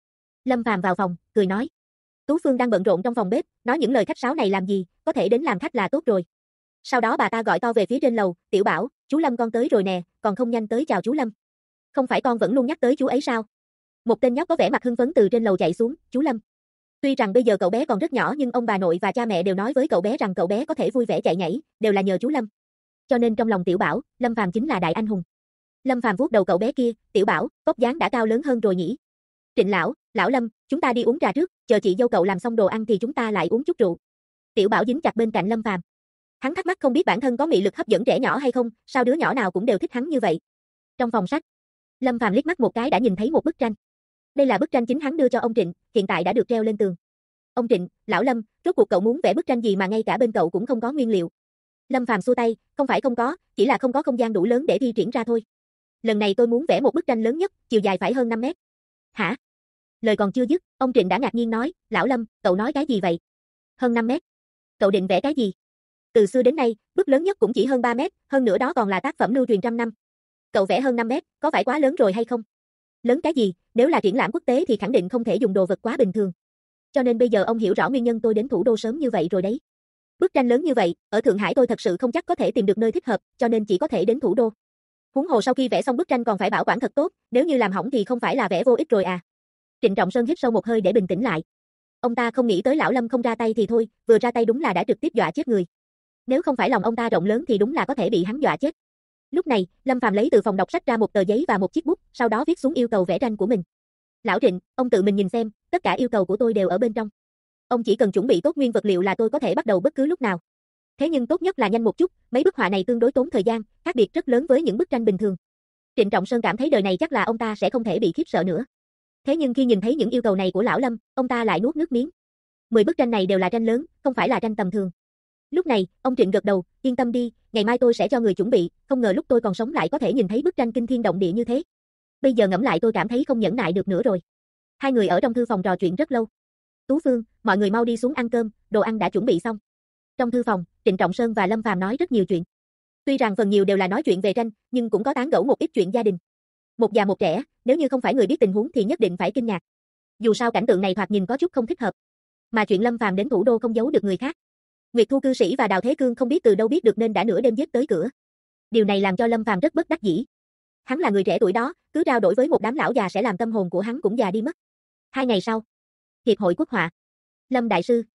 S1: Lâm Phàm vào phòng, cười nói. Tú Phương đang bận rộn trong phòng bếp, nói những lời khách sáo này làm gì, có thể đến làm khách là tốt rồi. Sau đó bà ta gọi to về phía trên lầu, Tiểu Bảo, chú Lâm con tới rồi nè, còn không nhanh tới chào chú Lâm. Không phải con vẫn luôn nhắc tới chú ấy sao? Một tên nhóc có vẻ mặt hưng phấn từ trên lầu chạy xuống, chú Lâm. Tuy rằng bây giờ cậu bé còn rất nhỏ nhưng ông bà nội và cha mẹ đều nói với cậu bé rằng cậu bé có thể vui vẻ chạy nhảy, đều là nhờ chú Lâm. Cho nên trong lòng Tiểu Bảo, Lâm Phàm chính là đại anh hùng. Lâm Phàm vuốt đầu cậu bé kia, Tiểu Bảo, vóc dáng đã cao lớn hơn rồi nhỉ? Trịnh lão, lão Lâm, chúng ta đi uống trà trước, chờ chị dâu cậu làm xong đồ ăn thì chúng ta lại uống chút rượu. Tiểu Bảo dính chặt bên cạnh Lâm Phàm. Hắn thắc mắc không biết bản thân có mị lực hấp dẫn trẻ nhỏ hay không, sao đứa nhỏ nào cũng đều thích hắn như vậy. Trong phòng sách, Lâm Phàm liếc mắt một cái đã nhìn thấy một bức tranh. Đây là bức tranh chính hắn đưa cho ông Trịnh, hiện tại đã được treo lên tường. Ông Trịnh, lão Lâm, rốt cuộc cậu muốn vẽ bức tranh gì mà ngay cả bên cậu cũng không có nguyên liệu. Lâm Phàm xua tay, không phải không có, chỉ là không có không gian đủ lớn để thi triển ra thôi. Lần này tôi muốn vẽ một bức tranh lớn nhất, chiều dài phải hơn 5 mét. Hả? Lời còn chưa dứt, ông Trịnh đã ngạc nhiên nói, lão Lâm, cậu nói cái gì vậy? Hơn 5 mét? Cậu định vẽ cái gì? Từ xưa đến nay, bức lớn nhất cũng chỉ hơn 3 mét, hơn nữa đó còn là tác phẩm lưu truyền trăm năm. Cậu vẽ hơn 5 mét, có phải quá lớn rồi hay không? Lớn cái gì, nếu là triển lãm quốc tế thì khẳng định không thể dùng đồ vật quá bình thường. Cho nên bây giờ ông hiểu rõ nguyên nhân tôi đến thủ đô sớm như vậy rồi đấy. Bức tranh lớn như vậy, ở Thượng Hải tôi thật sự không chắc có thể tìm được nơi thích hợp, cho nên chỉ có thể đến thủ đô. Huống hồ sau khi vẽ xong bức tranh còn phải bảo quản thật tốt, nếu như làm hỏng thì không phải là vẽ vô ích rồi à. Trịnh Trọng Sơn hít sâu một hơi để bình tĩnh lại. Ông ta không nghĩ tới lão Lâm không ra tay thì thôi, vừa ra tay đúng là đã trực tiếp dọa chết người. Nếu không phải lòng ông ta rộng lớn thì đúng là có thể bị hắn dọa chết. Lúc này, Lâm Phàm lấy từ phòng đọc sách ra một tờ giấy và một chiếc bút, sau đó viết xuống yêu cầu vẽ tranh của mình. Lão Trịnh, ông tự mình nhìn xem, tất cả yêu cầu của tôi đều ở bên trong. Ông chỉ cần chuẩn bị tốt nguyên vật liệu là tôi có thể bắt đầu bất cứ lúc nào. Thế nhưng tốt nhất là nhanh một chút, mấy bức họa này tương đối tốn thời gian, khác biệt rất lớn với những bức tranh bình thường. Trịnh Trọng Sơn cảm thấy đời này chắc là ông ta sẽ không thể bị khiếp sợ nữa. Thế nhưng khi nhìn thấy những yêu cầu này của lão Lâm, ông ta lại nuốt nước miếng. 10 bức tranh này đều là tranh lớn, không phải là tranh tầm thường. Lúc này, ông Trịnh gật đầu, yên tâm đi, ngày mai tôi sẽ cho người chuẩn bị, không ngờ lúc tôi còn sống lại có thể nhìn thấy bức tranh kinh thiên động địa như thế. Bây giờ ngẫm lại tôi cảm thấy không nhẫn nại được nữa rồi. Hai người ở trong thư phòng trò chuyện rất lâu. Tú Phương, mọi người mau đi xuống ăn cơm, đồ ăn đã chuẩn bị xong. Trong thư phòng, Trịnh Trọng Sơn và Lâm Phàm nói rất nhiều chuyện. Tuy rằng phần nhiều đều là nói chuyện về tranh, nhưng cũng có tán gẫu một ít chuyện gia đình. Một già một trẻ, nếu như không phải người biết tình huống thì nhất định phải kinh ngạc. Dù sao cảnh tượng này thoạt nhìn có chút không thích hợp. Mà chuyện Lâm Phàm đến thủ đô không giấu được người khác. Nguyệt Thu cư sĩ và Đào Thế Cương không biết từ đâu biết được nên đã nửa đêm giết tới cửa. Điều này làm cho Lâm Phàm rất bất đắc dĩ. Hắn là người trẻ tuổi đó, cứ trao đổi với một đám lão già sẽ làm tâm hồn của hắn cũng già đi mất. 2 ngày sau, Hiệp hội Quốc họa. Lâm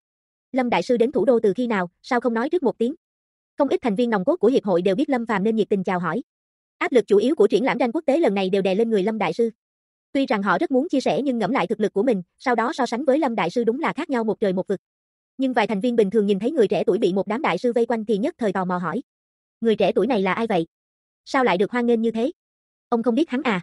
S1: đại sư đến thủ đô từ khi nào, sao không nói trước một tiếng? Không ít thành viên nòng cốt của hiệp hội đều biết Lâm Phàm nên nhiệt tình chào hỏi. Áp lực chủ yếu của triển lãm tranh quốc tế lần này đều đè lên người Lâm đại sư. Tuy rằng họ rất muốn chia sẻ nhưng ngẫm lại thực lực của mình, sau đó so sánh với Lâm đại sư đúng là khác nhau một trời một vực. Nhưng vài thành viên bình thường nhìn thấy người trẻ tuổi bị một đám đại sư vây quanh thì nhất thời tò mò hỏi. Người trẻ tuổi này là ai vậy? Sao lại được hoan nghênh như thế? Ông không biết hắn à?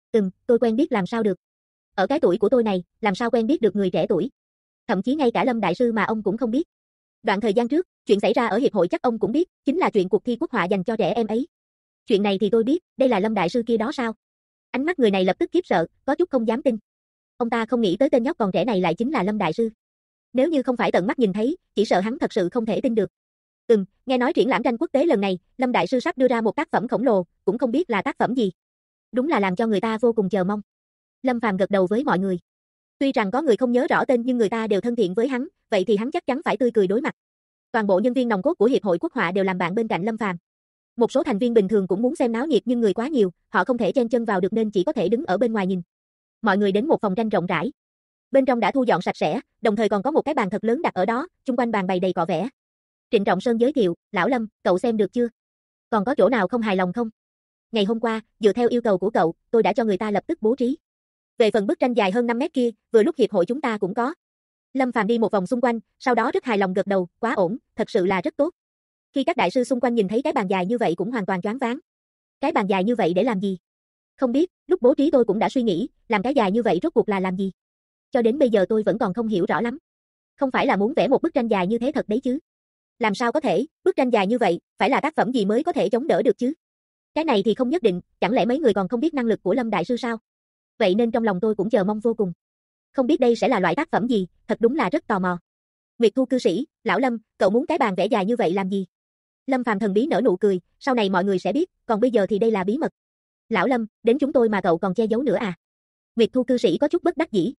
S1: Tôi quen biết làm sao được. Ở cái tuổi của tôi này, làm sao quen biết được người trẻ tuổi? Thậm chí ngay cả Lâm đại sư mà ông cũng không biết. Đoạn thời gian trước, chuyện xảy ra ở hiệp hội chắc ông cũng biết, chính là chuyện cuộc thi quốc họa dành cho trẻ em ấy. Chuyện này thì tôi biết, đây là Lâm đại sư kia đó sao? Ánh mắt người này lập tức khiếp sợ, có chút không dám tin. Ông ta không nghĩ tới tên nhóc còn trẻ này lại chính là Lâm đại sư. Nếu như không phải tận mắt nhìn thấy, chỉ sợ hắn thật sự không thể tin được. Nghe nói triển lãm tranh quốc tế lần này, Lâm đại sư sắp đưa ra một tác phẩm khổng lồ, cũng không biết là tác phẩm gì. Đúng là làm cho người ta vô cùng chờ mong. Lâm Phàm gật đầu với mọi người. Tuy rằng có người không nhớ rõ tên nhưng người ta đều thân thiện với hắn, vậy thì hắn chắc chắn phải tươi cười đối mặt. Toàn bộ nhân viên nòng cốt của hiệp hội quốc họa đều làm bạn bên cạnh Lâm Phàm. Một số thành viên bình thường cũng muốn xem náo nhiệt nhưng người quá nhiều, họ không thể chen chân vào được nên chỉ có thể đứng ở bên ngoài nhìn. Mọi người đến một phòng tranh rộng rãi. Bên trong đã thu dọn sạch sẽ, đồng thời còn có một cái bàn thật lớn đặt ở đó, xung quanh bàn bày đầy cọ vẽ. Trịnh Trọng Sơn giới thiệu, lão Lâm, cậu xem được chưa? Còn có chỗ nào không hài lòng không? Ngày hôm qua, dựa theo yêu cầu của cậu, tôi đã cho người ta lập tức bố trí. Về phần bức tranh dài hơn 5 mét kia, vừa lúc hiệp hội chúng ta cũng có. Lâm Phàm đi một vòng xung quanh, sau đó rất hài lòng gật đầu, quá ổn, thật sự là rất tốt. Khi các đại sư xung quanh nhìn thấy cái bàn dài như vậy cũng hoàn toàn choáng váng. Cái bàn dài như vậy để làm gì? Không biết, lúc bố trí tôi cũng đã suy nghĩ, làm cái dài như vậy rốt cuộc là làm gì? Cho đến bây giờ tôi vẫn còn không hiểu rõ lắm. Không phải là muốn vẽ một bức tranh dài như thế thật đấy chứ? Làm sao có thể, bức tranh dài như vậy, phải là tác phẩm gì mới có thể chống đỡ được chứ? Cái này thì không nhất định, chẳng lẽ mấy người còn không biết năng lực của Lâm đại sư sao? Vậy nên trong lòng tôi cũng chờ mong vô cùng. Không biết đây sẽ là loại tác phẩm gì, thật đúng là rất tò mò. Nguyệt Thu cư sĩ, lão Lâm, cậu muốn cái bàn vẽ dài như vậy làm gì? Lâm Phàm thần bí nở nụ cười, sau này mọi người sẽ biết, còn bây giờ thì đây là bí mật. Lão Lâm, đến chúng tôi mà cậu còn che giấu nữa à? Nguyệt Thu cư sĩ có chút bất đắc dĩ.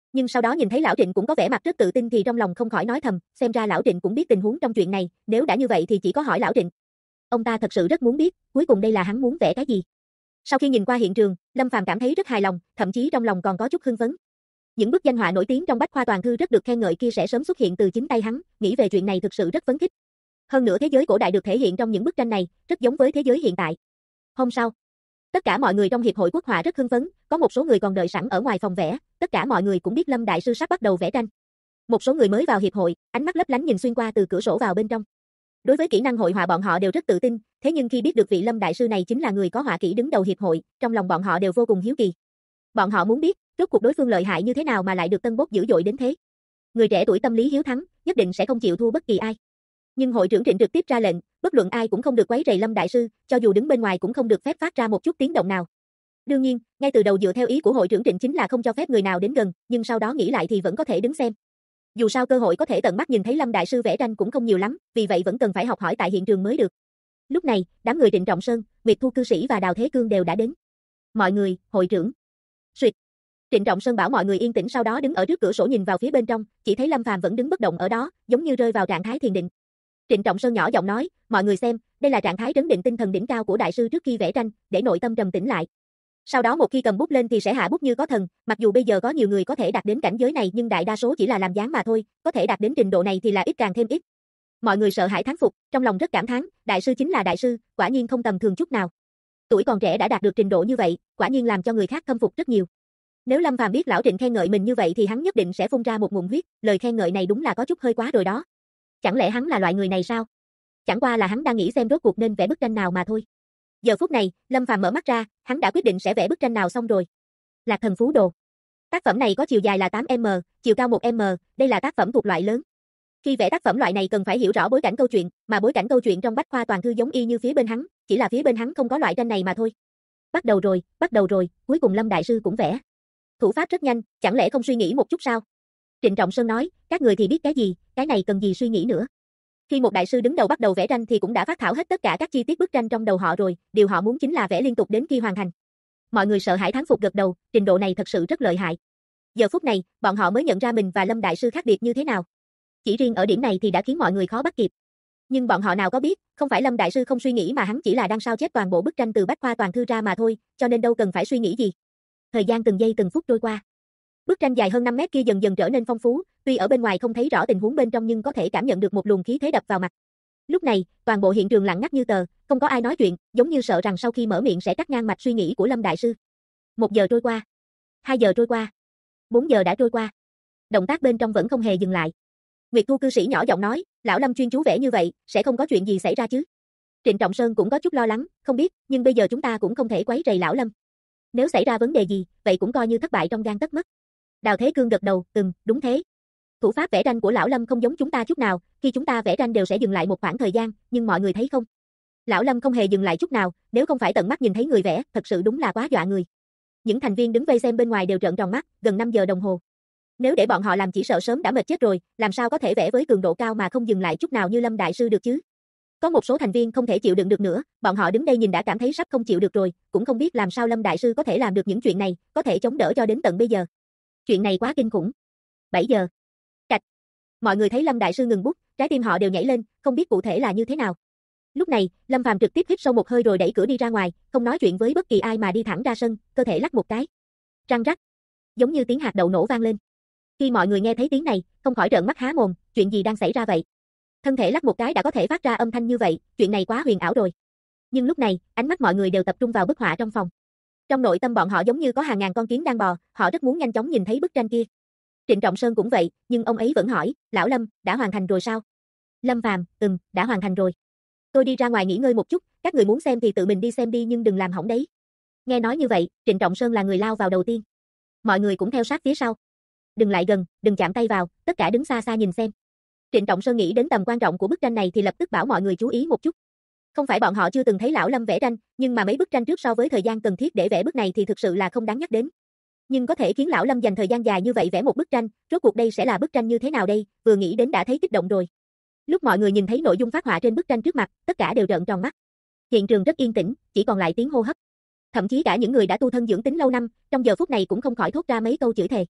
S1: Nhưng sau đó nhìn thấy lão Trịnh cũng có vẻ mặt rất tự tin thì trong lòng không khỏi nói thầm, xem ra lão Trịnh cũng biết tình huống trong chuyện này, nếu đã như vậy thì chỉ có hỏi lão Trịnh. Ông ta thật sự rất muốn biết, cuối cùng đây là hắn muốn vẽ cái gì. Sau khi nhìn qua hiện trường, Lâm Phàm cảm thấy rất hài lòng, thậm chí trong lòng còn có chút hưng phấn. Những bức danh họa nổi tiếng trong Bách khoa toàn thư rất được khen ngợi kia sẽ sớm xuất hiện từ chính tay hắn, nghĩ về chuyện này thực sự rất phấn khích. Hơn nữa thế giới cổ đại được thể hiện trong những bức tranh này, rất giống với thế giới hiện tại. Hôm sau, tất cả mọi người trong hiệp hội quốc họa rất hưng phấn, có một số người còn đợi sẵn ở ngoài phòng vẽ, tất cả mọi người cũng biết Lâm đại sư sắp bắt đầu vẽ tranh. Một số người mới vào hiệp hội, ánh mắt lấp lánh nhìn xuyên qua từ cửa sổ vào bên trong. Đối với kỹ năng hội họa bọn họ đều rất tự tin, thế nhưng khi biết được vị Lâm đại sư này chính là người có họa kỹ đứng đầu hiệp hội, trong lòng bọn họ đều vô cùng hiếu kỳ. Bọn họ muốn biết, rốt cuộc đối phương lợi hại như thế nào mà lại được tân bốc dữ dội đến thế. Người trẻ tuổi tâm lý hiếu thắng, nhất định sẽ không chịu thua bất kỳ ai. Nhưng hội trưởng Trịnh trực tiếp ra lệnh, bất luận ai cũng không được quấy rầy Lâm đại sư, cho dù đứng bên ngoài cũng không được phép phát ra một chút tiếng động nào. Đương nhiên, ngay từ đầu dựa theo ý của hội trưởng Trịnh chính là không cho phép người nào đến gần, nhưng sau đó nghĩ lại thì vẫn có thể đứng xem. Dù sao cơ hội có thể tận mắt nhìn thấy Lâm đại sư vẽ tranh cũng không nhiều lắm, vì vậy vẫn cần phải học hỏi tại hiện trường mới được. Lúc này, đám người Trịnh Trọng Sơn, Nguyệt Thu cư sĩ và Đào Thế Cương đều đã đến. Mọi người, hội trưởng. Suyệt. Trịnh Trọng Sơn bảo mọi người yên tĩnh, sau đó đứng ở trước cửa sổ nhìn vào phía bên trong, chỉ thấy Lâm Phàm vẫn đứng bất động ở đó, giống như rơi vào trạng thái thiền định. Trịnh Trọng Sơn nhỏ giọng nói, mọi người xem, đây là trạng thái trấn định tinh thần đỉnh cao của đại sư trước khi vẽ tranh, để nội tâm trầm tĩnh lại. Sau đó một khi cầm bút lên thì sẽ hạ bút như có thần, mặc dù bây giờ có nhiều người có thể đạt đến cảnh giới này nhưng đại đa số chỉ là làm dáng mà thôi, có thể đạt đến trình độ này thì là ít càng thêm ít. Mọi người sợ hãi thán phục, trong lòng rất cảm thán, đại sư chính là đại sư, quả nhiên không tầm thường chút nào. Tuổi còn trẻ đã đạt được trình độ như vậy, quả nhiên làm cho người khác khâm phục rất nhiều. Nếu Lâm Phàm biết lão Trịnh khen ngợi mình như vậy thì hắn nhất định sẽ phun ra một ngụm huyết, lời khen ngợi này đúng là có chút hơi quá rồi đó. Chẳng lẽ hắn là loại người này sao? Chẳng qua là hắn đang nghĩ xem rốt cuộc nên vẽ bức tranh nào mà thôi. Giờ phút này, Lâm Phàm mở mắt ra, hắn đã quyết định sẽ vẽ bức tranh nào xong rồi. Lạc Thần Phú Đồ. Tác phẩm này có chiều dài là 8m, chiều cao 1m, đây là tác phẩm thuộc loại lớn. Khi vẽ tác phẩm loại này cần phải hiểu rõ bối cảnh câu chuyện, mà bối cảnh câu chuyện trong Bách khoa toàn thư giống y như phía bên hắn, chỉ là phía bên hắn không có loại tranh này mà thôi. Bắt đầu rồi, cuối cùng Lâm đại sư cũng vẽ. Thủ pháp rất nhanh, chẳng lẽ không suy nghĩ một chút sao? Trịnh Trọng Sơn nói, các người thì biết cái gì, cái này cần gì suy nghĩ nữa. Khi một đại sư đứng đầu bắt đầu vẽ tranh thì cũng đã phát thảo hết tất cả các chi tiết bức tranh trong đầu họ rồi, điều họ muốn chính là vẽ liên tục đến khi hoàn thành. Mọi người sợ hãi thán phục gật đầu, trình độ này thật sự rất lợi hại. Giờ phút này, bọn họ mới nhận ra mình và Lâm đại sư khác biệt như thế nào. Chỉ riêng ở điểm này thì đã khiến mọi người khó bắt kịp. Nhưng bọn họ nào có biết, không phải Lâm đại sư không suy nghĩ mà hắn chỉ là đang sao chép toàn bộ bức tranh từ Bách khoa toàn thư ra mà thôi, cho nên đâu cần phải suy nghĩ gì. Thời gian từng giây từng phút trôi qua. Bức tranh dài hơn 5 mét kia dần dần trở nên phong phú, tuy ở bên ngoài không thấy rõ tình huống bên trong nhưng có thể cảm nhận được một luồng khí thế đập vào mặt. Lúc này, toàn bộ hiện trường lặng ngắt như tờ, không có ai nói chuyện, giống như sợ rằng sau khi mở miệng sẽ cắt ngang mạch suy nghĩ của Lâm đại sư. 1 giờ trôi qua, 2 giờ trôi qua, 4 giờ đã trôi qua. Động tác bên trong vẫn không hề dừng lại. Nguyệt Thu cư sĩ nhỏ giọng nói, lão Lâm chuyên chú vẽ như vậy, sẽ không có chuyện gì xảy ra chứ? Trịnh Trọng Sơn cũng có chút lo lắng, không biết, nhưng bây giờ chúng ta cũng không thể quấy rầy lão Lâm. Nếu xảy ra vấn đề gì, vậy cũng coi như thất bại trong gang tấc mất. Đào Thế Cương gật đầu, đúng thế. Thủ pháp vẽ tranh của lão Lâm không giống chúng ta chút nào, khi chúng ta vẽ tranh đều sẽ dừng lại một khoảng thời gian, nhưng mọi người thấy không? Lão Lâm không hề dừng lại chút nào, nếu không phải tận mắt nhìn thấy người vẽ, thật sự đúng là quá dọa người. Những thành viên đứng vây xem bên ngoài đều trợn tròn mắt, gần 5 giờ đồng hồ. Nếu để bọn họ làm chỉ sợ sớm đã mệt chết rồi, làm sao có thể vẽ với cường độ cao mà không dừng lại chút nào như Lâm đại sư được chứ? Có một số thành viên không thể chịu đựng được nữa, bọn họ đứng đây nhìn đã cảm thấy sắp không chịu được rồi, cũng không biết làm sao Lâm đại sư có thể làm được những chuyện này, có thể chống đỡ cho đến tận bây giờ. Chuyện này quá kinh khủng. 7 giờ. Cạch. Mọi người thấy Lâm đại sư ngừng bút, trái tim họ đều nhảy lên, không biết cụ thể là như thế nào. Lúc này, Lâm Phàm trực tiếp hít sâu một hơi rồi đẩy cửa đi ra ngoài, không nói chuyện với bất kỳ ai mà đi thẳng ra sân, cơ thể lắc một cái. Răng rắc. Giống như tiếng hạt đậu nổ vang lên. Khi mọi người nghe thấy tiếng này, không khỏi trợn mắt há mồm, chuyện gì đang xảy ra vậy? Thân thể lắc một cái đã có thể phát ra âm thanh như vậy, chuyện này quá huyền ảo rồi. Nhưng lúc này, ánh mắt mọi người đều tập trung vào bức họa trong phòng. Trong nội tâm bọn họ giống như có hàng ngàn con kiến đang bò, họ rất muốn nhanh chóng nhìn thấy bức tranh kia. Trịnh Trọng Sơn cũng vậy, nhưng ông ấy vẫn hỏi, lão Lâm, đã hoàn thành rồi sao? Lâm Phàm, đã hoàn thành rồi. Tôi đi ra ngoài nghỉ ngơi một chút, các người muốn xem thì tự mình đi xem đi nhưng đừng làm hỏng đấy. Nghe nói như vậy, Trịnh Trọng Sơn là người lao vào đầu tiên. Mọi người cũng theo sát phía sau. Đừng lại gần, đừng chạm tay vào, tất cả đứng xa xa nhìn xem. Trịnh Trọng Sơn nghĩ đến tầm quan trọng của bức tranh này thì lập tức bảo mọi người chú ý một chút. Không phải bọn họ chưa từng thấy lão Lâm vẽ tranh, nhưng mà mấy bức tranh trước so với thời gian cần thiết để vẽ bức này thì thực sự là không đáng nhắc đến. Nhưng có thể khiến lão Lâm dành thời gian dài như vậy vẽ một bức tranh, rốt cuộc đây sẽ là bức tranh như thế nào đây, vừa nghĩ đến đã thấy kích động rồi. Lúc mọi người nhìn thấy nội dung phác họa trên bức tranh trước mặt, tất cả đều trợn tròn mắt. Hiện trường rất yên tĩnh, chỉ còn lại tiếng hô hấp. Thậm chí cả những người đã tu thân dưỡng tính lâu năm, trong giờ phút này cũng không khỏi thốt ra mấy câu chửi thề.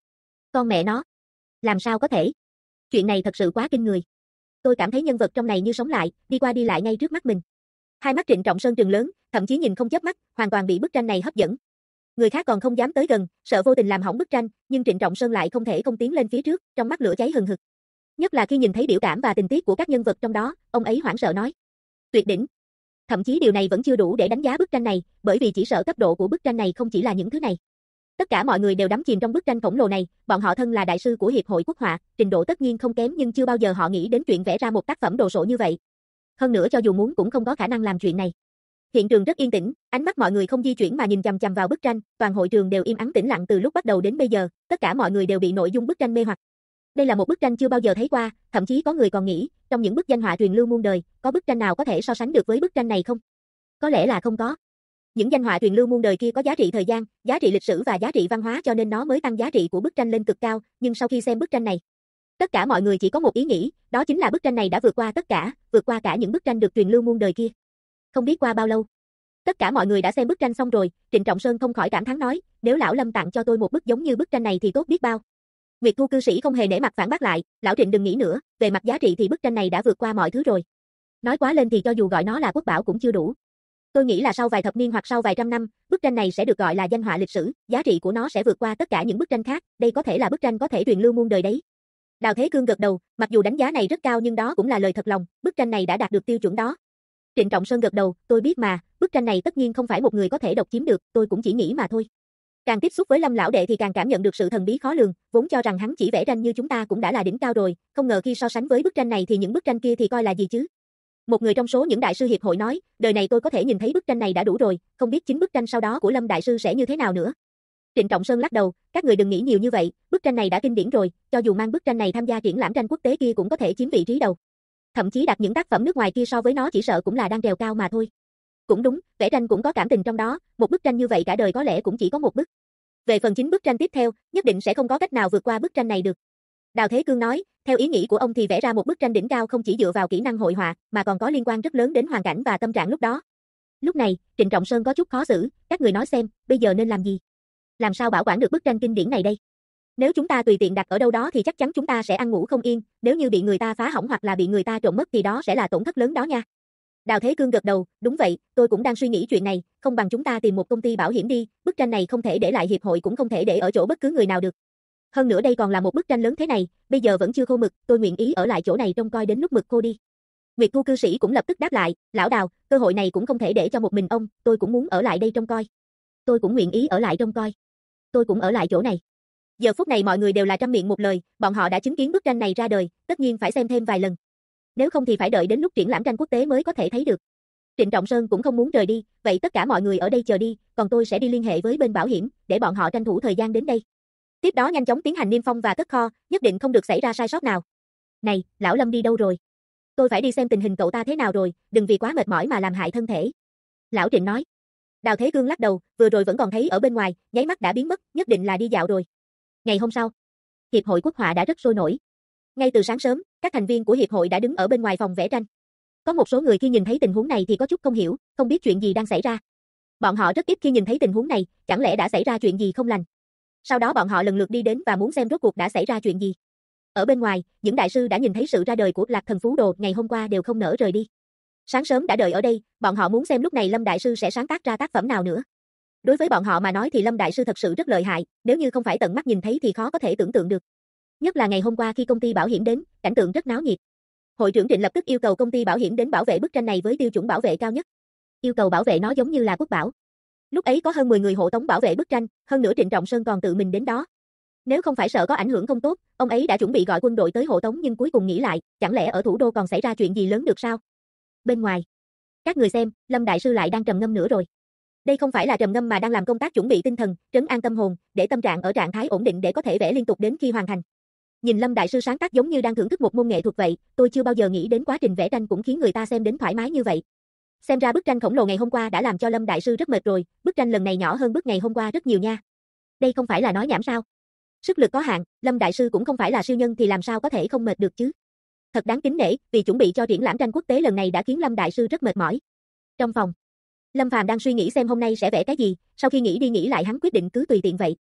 S1: Con mẹ nó. Làm sao có thể? Chuyện này thật sự quá kinh người. Tôi cảm thấy nhân vật trong này như sống lại, đi qua đi lại ngay trước mắt mình. Hai mắt Trịnh Trọng Sơn trừng lớn, thậm chí nhìn không chớp mắt, hoàn toàn bị bức tranh này hấp dẫn. Người khác còn không dám tới gần, sợ vô tình làm hỏng bức tranh, nhưng Trịnh Trọng Sơn lại không thể không tiến lên phía trước, trong mắt lửa cháy hừng hực. Nhất là khi nhìn thấy biểu cảm và tình tiết của các nhân vật trong đó, ông ấy hoảng sợ nói: "Tuyệt đỉnh." Thậm chí điều này vẫn chưa đủ để đánh giá bức tranh này, bởi vì chỉ sợ cấp độ của bức tranh này không chỉ là những thứ này. Tất cả mọi người đều đắm chìm trong bức tranh khổng lồ này, bọn họ thân là đại sư của Hiệp hội Quốc họa, trình độ tất nhiên không kém nhưng chưa bao giờ họ nghĩ đến chuyện vẽ ra một tác phẩm đồ sộ như vậy. Hơn nữa cho dù muốn cũng không có khả năng làm chuyện này. Hiện trường rất yên tĩnh, ánh mắt mọi người không di chuyển mà nhìn chằm chằm vào bức tranh, toàn hội trường đều im ắng tĩnh lặng từ lúc bắt đầu đến bây giờ, tất cả mọi người đều bị nội dung bức tranh mê hoặc. Đây là một bức tranh chưa bao giờ thấy qua, thậm chí có người còn nghĩ, trong những bức danh họa truyền lưu muôn đời, có bức tranh nào có thể so sánh được với bức tranh này không? Có lẽ là không có. Những danh họa truyền lưu muôn đời kia có giá trị thời gian, giá trị lịch sử và giá trị văn hóa cho nên nó mới tăng giá trị của bức tranh lên cực cao, nhưng sau khi xem bức tranh này, tất cả mọi người chỉ có một ý nghĩ, đó chính là bức tranh này đã vượt qua tất cả, vượt qua cả những bức tranh được truyền lưu muôn đời kia. Không biết qua bao lâu, tất cả mọi người đã xem bức tranh xong rồi, Trịnh Trọng Sơn không khỏi cảm thán nói, nếu lão Lâm tặng cho tôi một bức giống như bức tranh này thì tốt biết bao. Nguyệt Thu cư sĩ không hề nể mặt phản bác lại, lão Trịnh đừng nghĩ nữa, về mặt giá trị thì bức tranh này đã vượt qua mọi thứ rồi. Nói quá lên thì cho dù gọi nó là quốc bảo cũng chưa đủ. Tôi nghĩ là sau vài thập niên hoặc sau vài trăm năm, bức tranh này sẽ được gọi là danh họa lịch sử, giá trị của nó sẽ vượt qua tất cả những bức tranh khác, đây có thể là bức tranh có thể truyền lưu muôn đời đấy. Đào Thế Cương gật đầu, mặc dù đánh giá này rất cao nhưng đó cũng là lời thật lòng, bức tranh này đã đạt được tiêu chuẩn đó. Trịnh Trọng Sơn gật đầu, tôi biết mà, bức tranh này tất nhiên không phải một người có thể độc chiếm được, tôi cũng chỉ nghĩ mà thôi. Càng tiếp xúc với Lâm lão đệ thì càng cảm nhận được sự thần bí khó lường, vốn cho rằng hắn chỉ vẽ tranh như chúng ta cũng đã là đỉnh cao rồi, không ngờ khi so sánh với bức tranh này thì những bức tranh kia thì coi là gì chứ? Một người trong số những đại sư hiệp hội nói, đời này tôi có thể nhìn thấy bức tranh này đã đủ rồi, không biết chính bức tranh sau đó của Lâm đại sư sẽ như thế nào nữa. Trịnh Trọng Sơn lắc đầu, các người đừng nghĩ nhiều như vậy, bức tranh này đã kinh điển rồi, cho dù mang bức tranh này tham gia triển lãm tranh quốc tế kia cũng có thể chiếm vị trí đầu. Thậm chí đặt những tác phẩm nước ngoài kia so với nó chỉ sợ cũng là đang trèo cao mà thôi. Cũng đúng, vẽ tranh cũng có cảm tình trong đó, một bức tranh như vậy cả đời có lẽ cũng chỉ có một bức. Về phần chính bức tranh tiếp theo, nhất định sẽ không có cách nào vượt qua bức tranh này được. Đào Thế Cương nói, theo ý nghĩ của ông thì vẽ ra một bức tranh đỉnh cao không chỉ dựa vào kỹ năng hội họa, mà còn có liên quan rất lớn đến hoàn cảnh và tâm trạng lúc đó. Lúc này, Trịnh Trọng Sơn có chút khó xử, các người nói xem, bây giờ nên làm gì? Làm sao bảo quản được bức tranh kinh điển này đây? Nếu chúng ta tùy tiện đặt ở đâu đó thì chắc chắn chúng ta sẽ ăn ngủ không yên, nếu như bị người ta phá hỏng hoặc là bị người ta trộm mất thì đó sẽ là tổn thất lớn đó nha. Đào Thế Cương gật đầu, đúng vậy, tôi cũng đang suy nghĩ chuyện này, không bằng chúng ta tìm một công ty bảo hiểm đi, bức tranh này không thể để lại hiệp hội cũng không thể để ở chỗ bất cứ người nào được. Hơn nữa đây còn là một bức tranh lớn thế này, bây giờ vẫn chưa khô mực, tôi nguyện ý ở lại chỗ này trông coi đến lúc mực khô đi. Nguyệt Thu cư sĩ cũng lập tức đáp lại, lão Đào, cơ hội này cũng không thể để cho một mình ông, tôi cũng muốn ở lại đây trông coi. Tôi cũng nguyện ý ở lại trông coi. Tôi cũng ở lại chỗ này. Giờ phút này mọi người đều là trăm miệng một lời, bọn họ đã chứng kiến bức tranh này ra đời, tất nhiên phải xem thêm vài lần. Nếu không thì phải đợi đến lúc triển lãm tranh quốc tế mới có thể thấy được. Trịnh Trọng Sơn cũng không muốn rời đi, vậy tất cả mọi người ở đây chờ đi, còn tôi sẽ đi liên hệ với bên bảo hiểm, để bọn họ tranh thủ thời gian đến đây. Tiếp đó nhanh chóng tiến hành niêm phong và cất kho, nhất định không được xảy ra sai sót nào. Này, lão Lâm đi đâu rồi? Tôi phải đi xem tình hình cậu ta thế nào rồi, đừng vì quá mệt mỏi mà làm hại thân thể. Lão Trịnh nói. Đào Thế Cương lắc đầu, vừa rồi vẫn còn thấy ở bên ngoài, nháy mắt đã biến mất, nhất định là đi dạo rồi. Ngày hôm sau, Hiệp hội Quốc họa đã rất sôi nổi. Ngay từ sáng sớm, các thành viên của hiệp hội đã đứng ở bên ngoài phòng vẽ tranh. Có một số người khi nhìn thấy tình huống này thì có chút không hiểu, không biết chuyện gì đang xảy ra. Bọn họ rất ít khi nhìn thấy tình huống này, chẳng lẽ đã xảy ra chuyện gì không lành. Sau đó bọn họ lần lượt đi đến và muốn xem rốt cuộc đã xảy ra chuyện gì. Ở bên ngoài, những đại sư đã nhìn thấy sự ra đời của Lạc Thần Phú Đồ ngày hôm qua đều không nỡ rời đi. Sáng sớm đã đợi ở đây, bọn họ muốn xem lúc này Lâm đại sư sẽ sáng tác ra tác phẩm nào nữa. Đối với bọn họ mà nói thì Lâm đại sư thật sự rất lợi hại, nếu như không phải tận mắt nhìn thấy thì khó có thể tưởng tượng được. Nhất là ngày hôm qua khi công ty bảo hiểm đến, cảnh tượng rất náo nhiệt. Hội trưởng Trịnh lập tức yêu cầu công ty bảo hiểm đến bảo vệ bức tranh này với tiêu chuẩn bảo vệ cao nhất. Yêu cầu bảo vệ nó giống như là quốc bảo. Lúc ấy có hơn 10 người hộ tống bảo vệ bức tranh, hơn nữa Trịnh Trọng Sơn còn tự mình đến đó. Nếu không phải sợ có ảnh hưởng không tốt, ông ấy đã chuẩn bị gọi quân đội tới hộ tống nhưng cuối cùng nghĩ lại, chẳng lẽ ở thủ đô còn xảy ra chuyện gì lớn được sao? Bên ngoài, các người xem, Lâm đại sư lại đang trầm ngâm nữa rồi. Đây không phải là trầm ngâm mà đang làm công tác chuẩn bị tinh thần, trấn an tâm hồn, để tâm trạng ở trạng thái ổn định để có thể vẽ liên tục đến khi hoàn thành. Nhìn Lâm đại sư sáng tác giống như đang thưởng thức một môn nghệ thuật vậy, tôi chưa bao giờ nghĩ đến quá trình vẽ tranh cũng khiến người ta xem đến thoải mái như vậy. Xem ra bức tranh khổng lồ ngày hôm qua đã làm cho Lâm đại sư rất mệt rồi, bức tranh lần này nhỏ hơn bức ngày hôm qua rất nhiều nha. Đây không phải là nói nhảm sao? Sức lực có hạn, Lâm đại sư cũng không phải là siêu nhân thì làm sao có thể không mệt được chứ? Thật đáng kính nể, vì chuẩn bị cho triển lãm tranh quốc tế lần này đã khiến Lâm đại sư rất mệt mỏi. Trong phòng, Lâm Phàm đang suy nghĩ xem hôm nay sẽ vẽ cái gì, sau khi nghĩ đi nghĩ lại hắn quyết định cứ tùy tiện vậy.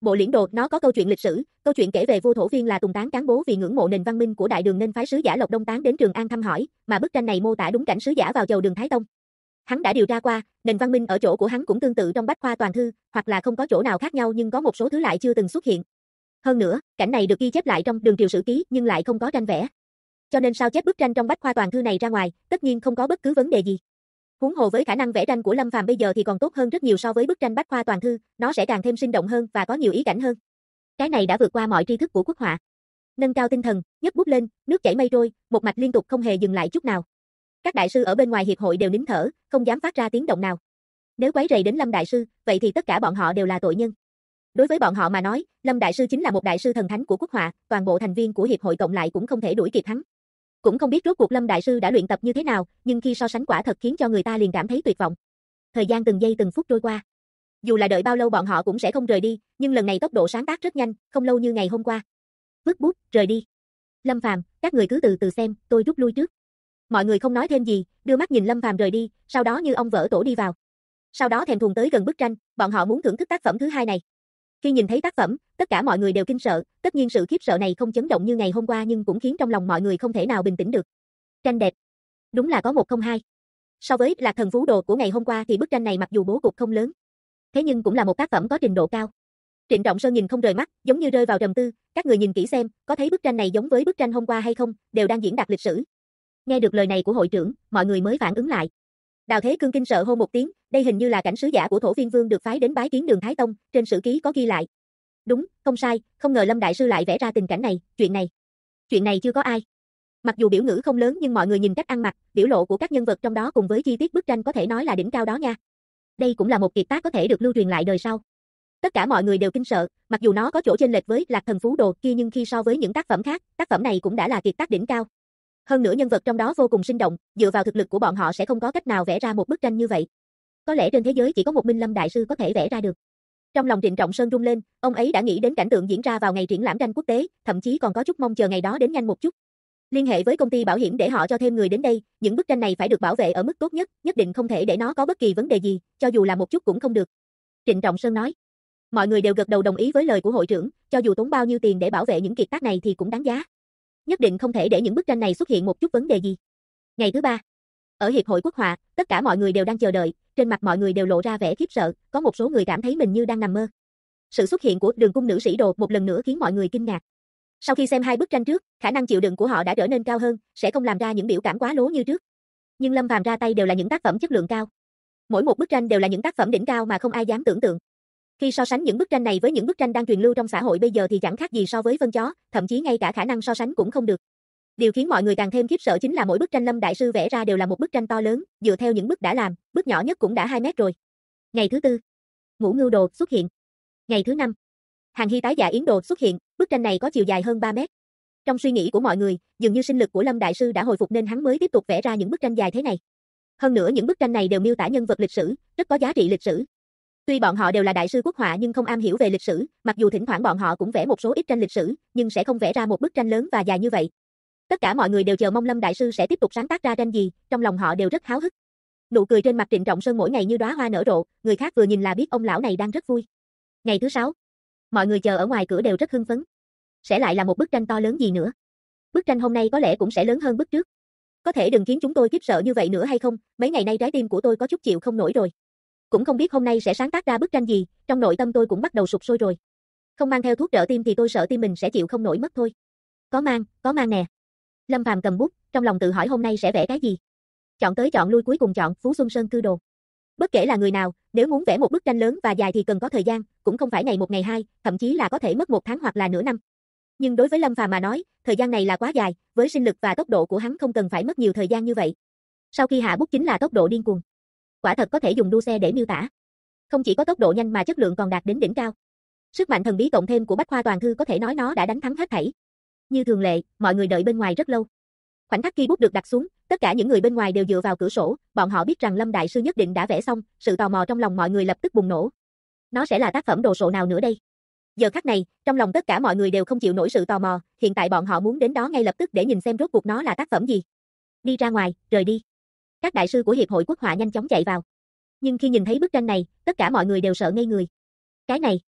S1: Bộ Liễn Đồ, nó có câu chuyện lịch sử, câu chuyện kể về vua Thổ Phiên là Tùng Tán Cán Bố vì ngưỡng mộ nền văn minh của Đại Đường nên phái sứ giả Lộc Đông Tán đến Trường An thăm hỏi, mà bức tranh này mô tả đúng cảnh sứ giả vào chầu Đường Thái Tông. Hắn đã điều tra qua, nền văn minh ở chỗ của hắn cũng tương tự trong Bách Khoa Toàn Thư, hoặc là không có chỗ nào khác nhau nhưng có một số thứ lại chưa từng xuất hiện. Hơn nữa, cảnh này được ghi chép lại trong Đường Triều Sử Ký nhưng lại không có tranh vẽ. Cho nên sao chép bức tranh trong Bách Khoa Toàn Thư này ra ngoài, tất nhiên không có bất cứ vấn đề gì. Huống hồ với khả năng vẽ tranh của Lâm Phàm bây giờ thì còn tốt hơn rất nhiều so với bức tranh Bách Khoa Toàn Thư, nó sẽ càng thêm sinh động hơn và có nhiều ý cảnh hơn. Cái này đã vượt qua mọi tri thức của quốc họa. Nâng cao tinh thần, nhấc bút lên, nước chảy mây trôi, một mạch liên tục không hề dừng lại chút nào. Các đại sư ở bên ngoài hiệp hội đều nín thở, không dám phát ra tiếng động nào. Nếu quấy rầy đến Lâm đại sư, vậy thì tất cả bọn họ đều là tội nhân. Đối với bọn họ mà nói, Lâm đại sư chính là một đại sư thần thánh của quốc họa, toàn bộ thành viên của hiệp hội cộng lại cũng không thể đuổi kịp hắn. Cũng không biết rốt cuộc Lâm đại sư đã luyện tập như thế nào, nhưng khi so sánh quả thật khiến cho người ta liền cảm thấy tuyệt vọng. Thời gian từng giây từng phút trôi qua. Dù là đợi bao lâu bọn họ cũng sẽ không rời đi, nhưng lần này tốc độ sáng tác rất nhanh, không lâu như ngày hôm qua. Vứt bút, rời đi. Lâm Phàm, các người cứ từ từ xem, tôi rút lui trước. Mọi người không nói thêm gì, đưa mắt nhìn Lâm Phàm rời đi, sau đó như ông vỡ tổ đi vào. Sau đó thèm thuồng tới gần bức tranh, bọn họ muốn thưởng thức tác phẩm thứ hai này. Khi nhìn thấy tác phẩm, tất cả mọi người đều kinh sợ, tất nhiên sự khiếp sợ này không chấn động như ngày hôm qua nhưng cũng khiến trong lòng mọi người không thể nào bình tĩnh được. Tranh đẹp. Đúng là có một không hai. So với Lạc Thần Phú Đồ của ngày hôm qua thì bức tranh này mặc dù bố cục không lớn, thế nhưng cũng là một tác phẩm có trình độ cao. Trịnh Trọng Sơn nhìn không rời mắt, giống như rơi vào trầm tư, các người nhìn kỹ xem, có thấy bức tranh này giống với bức tranh hôm qua hay không, đều đang diễn đạt lịch sử. Nghe được lời này của hội trưởng, mọi người mới phản ứng lại. Đào Thế Cương kinh sợ hô một tiếng, đây hình như là cảnh sứ giả của Thổ Phiên Vương được phái đến bái kiến Đường Thái Tông, trên sử ký có ghi lại. Đúng, không sai, không ngờ Lâm đại sư lại vẽ ra tình cảnh này, chuyện này chưa có ai. Mặc dù biểu ngữ không lớn nhưng mọi người nhìn cách ăn mặc, biểu lộ của các nhân vật trong đó cùng với chi tiết bức tranh có thể nói là đỉnh cao đó nha. Đây cũng là một kiệt tác có thể được lưu truyền lại đời sau. Tất cả mọi người đều kinh sợ, mặc dù nó có chỗ chênh lệch với Lạc Thần Phú Đồ kia nhưng khi so với những tác phẩm khác, tác phẩm này cũng đã là kiệt tác đỉnh cao. Hơn nữa nhân vật trong đó vô cùng sinh động, dựa vào thực lực của bọn họ sẽ không có cách nào vẽ ra một bức tranh như vậy. Có lẽ trên thế giới chỉ có một Minh Lâm đại sư có thể vẽ ra được. Trong lòng Trịnh Trọng Sơn rung lên, ông ấy đã nghĩ đến cảnh tượng diễn ra vào ngày triển lãm tranh quốc tế, thậm chí còn có chút mong chờ ngày đó đến nhanh một chút. Liên hệ với công ty bảo hiểm để họ cho thêm người đến đây, những bức tranh này phải được bảo vệ ở mức tốt nhất, nhất định không thể để nó có bất kỳ vấn đề gì, cho dù là một chút cũng không được. Trịnh Trọng Sơn nói. Mọi người đều gật đầu đồng ý với lời của hội trưởng, cho dù tốn bao nhiêu tiền để bảo vệ những kiệt tác này thì cũng đáng giá. Nhất định không thể để những bức tranh này xuất hiện một chút vấn đề gì. Ngày thứ ba, ở Hiệp hội Quốc họa, tất cả mọi người đều đang chờ đợi, trên mặt mọi người đều lộ ra vẻ khiếp sợ, có một số người cảm thấy mình như đang nằm mơ. Sự xuất hiện của Đường cung nữ sĩ Đồ một lần nữa khiến mọi người kinh ngạc. Sau khi xem hai bức tranh trước, khả năng chịu đựng của họ đã trở nên cao hơn, sẽ không làm ra những biểu cảm quá lố như trước. Nhưng Lâm Phàm ra tay đều là những tác phẩm chất lượng cao. Mỗi một bức tranh đều là những tác phẩm đỉnh cao mà không ai dám tưởng tượng. Khi so sánh những bức tranh này với những bức tranh đang truyền lưu trong xã hội bây giờ thì chẳng khác gì so với phân chó, thậm chí ngay cả khả năng so sánh cũng không được. Điều khiến mọi người càng thêm khiếp sợ chính là mỗi bức tranh Lâm đại sư vẽ ra đều là một bức tranh to lớn, dựa theo những bức đã làm, bức nhỏ nhất cũng đã 2 mét rồi. Ngày thứ tư, Ngũ Ngưu Đồ xuất hiện. Ngày thứ năm, Hàng Hy tái dạ Yến Đồ xuất hiện, bức tranh này có chiều dài hơn 3 mét. Trong suy nghĩ của mọi người, dường như sinh lực của Lâm đại sư đã hồi phục nên hắn mới tiếp tục vẽ ra những bức tranh dài thế này. Hơn nữa những bức tranh này đều miêu tả nhân vật lịch sử, rất có giá trị lịch sử. Tuy bọn họ đều là đại sư quốc họa nhưng không am hiểu về lịch sử, mặc dù thỉnh thoảng bọn họ cũng vẽ một số ít tranh lịch sử, nhưng sẽ không vẽ ra một bức tranh lớn và dài như vậy. Tất cả mọi người đều chờ mong Lâm đại sư sẽ tiếp tục sáng tác ra tranh gì, trong lòng họ đều rất háo hức. Nụ cười trên mặt Trịnh Trọng Sơn mỗi ngày như đóa hoa nở rộ, người khác vừa nhìn là biết ông lão này đang rất vui. Ngày thứ 6, mọi người chờ ở ngoài cửa đều rất hưng phấn. Sẽ lại là một bức tranh to lớn gì nữa? Bức tranh hôm nay có lẽ cũng sẽ lớn hơn bức trước. Có thể đừng khiến chúng tôi khiếp sợ như vậy nữa hay không, mấy ngày nay trái tim của tôi có chút chịu không nổi rồi. Cũng không biết hôm nay sẽ sáng tác ra bức tranh gì, trong nội tâm tôi cũng bắt đầu sụp sôi rồi. Không mang theo thuốc đỡ tim thì tôi sợ tim mình sẽ chịu không nổi mất thôi. Có mang nè. Lâm Phàm cầm bút, trong lòng tự hỏi hôm nay sẽ vẽ cái gì. Chọn tới chọn lui cuối cùng chọn Phú Xuân Sơn Cư Đồ. Bất kể là người nào, nếu muốn vẽ một bức tranh lớn và dài thì cần có thời gian, cũng không phải ngày một ngày hai, thậm chí là có thể mất 1 tháng hoặc là nửa năm. Nhưng đối với Lâm Phàm mà nói, thời gian này là quá dài, với sinh lực và tốc độ của hắn không cần phải mất nhiều thời gian như vậy. Sau khi hạ bút chính là tốc độ điên cuồng. Quả thật có thể dùng đua xe để miêu tả. Không chỉ có tốc độ nhanh mà chất lượng còn đạt đến đỉnh cao. Sức mạnh thần bí cộng thêm của Bách Khoa Toàn Thư có thể nói nó đã đánh thắng hết thảy. Như thường lệ, mọi người đợi bên ngoài rất lâu. Khoảnh khắc khi bút được đặt xuống, tất cả những người bên ngoài đều dựa vào cửa sổ, bọn họ biết rằng Lâm đại sư nhất định đã vẽ xong, sự tò mò trong lòng mọi người lập tức bùng nổ. Nó sẽ là tác phẩm đồ sộ nào nữa đây? Giờ khắc này, trong lòng tất cả mọi người đều không chịu nổi sự tò mò, hiện tại bọn họ muốn đến đó ngay lập tức để nhìn xem rốt cuộc nó là tác phẩm gì. Đi ra ngoài, rời đi. Các đại sư của Hiệp hội Quốc họa nhanh chóng chạy vào. Nhưng khi nhìn thấy bức tranh này, tất cả mọi người đều sợ ngây người. Cái này,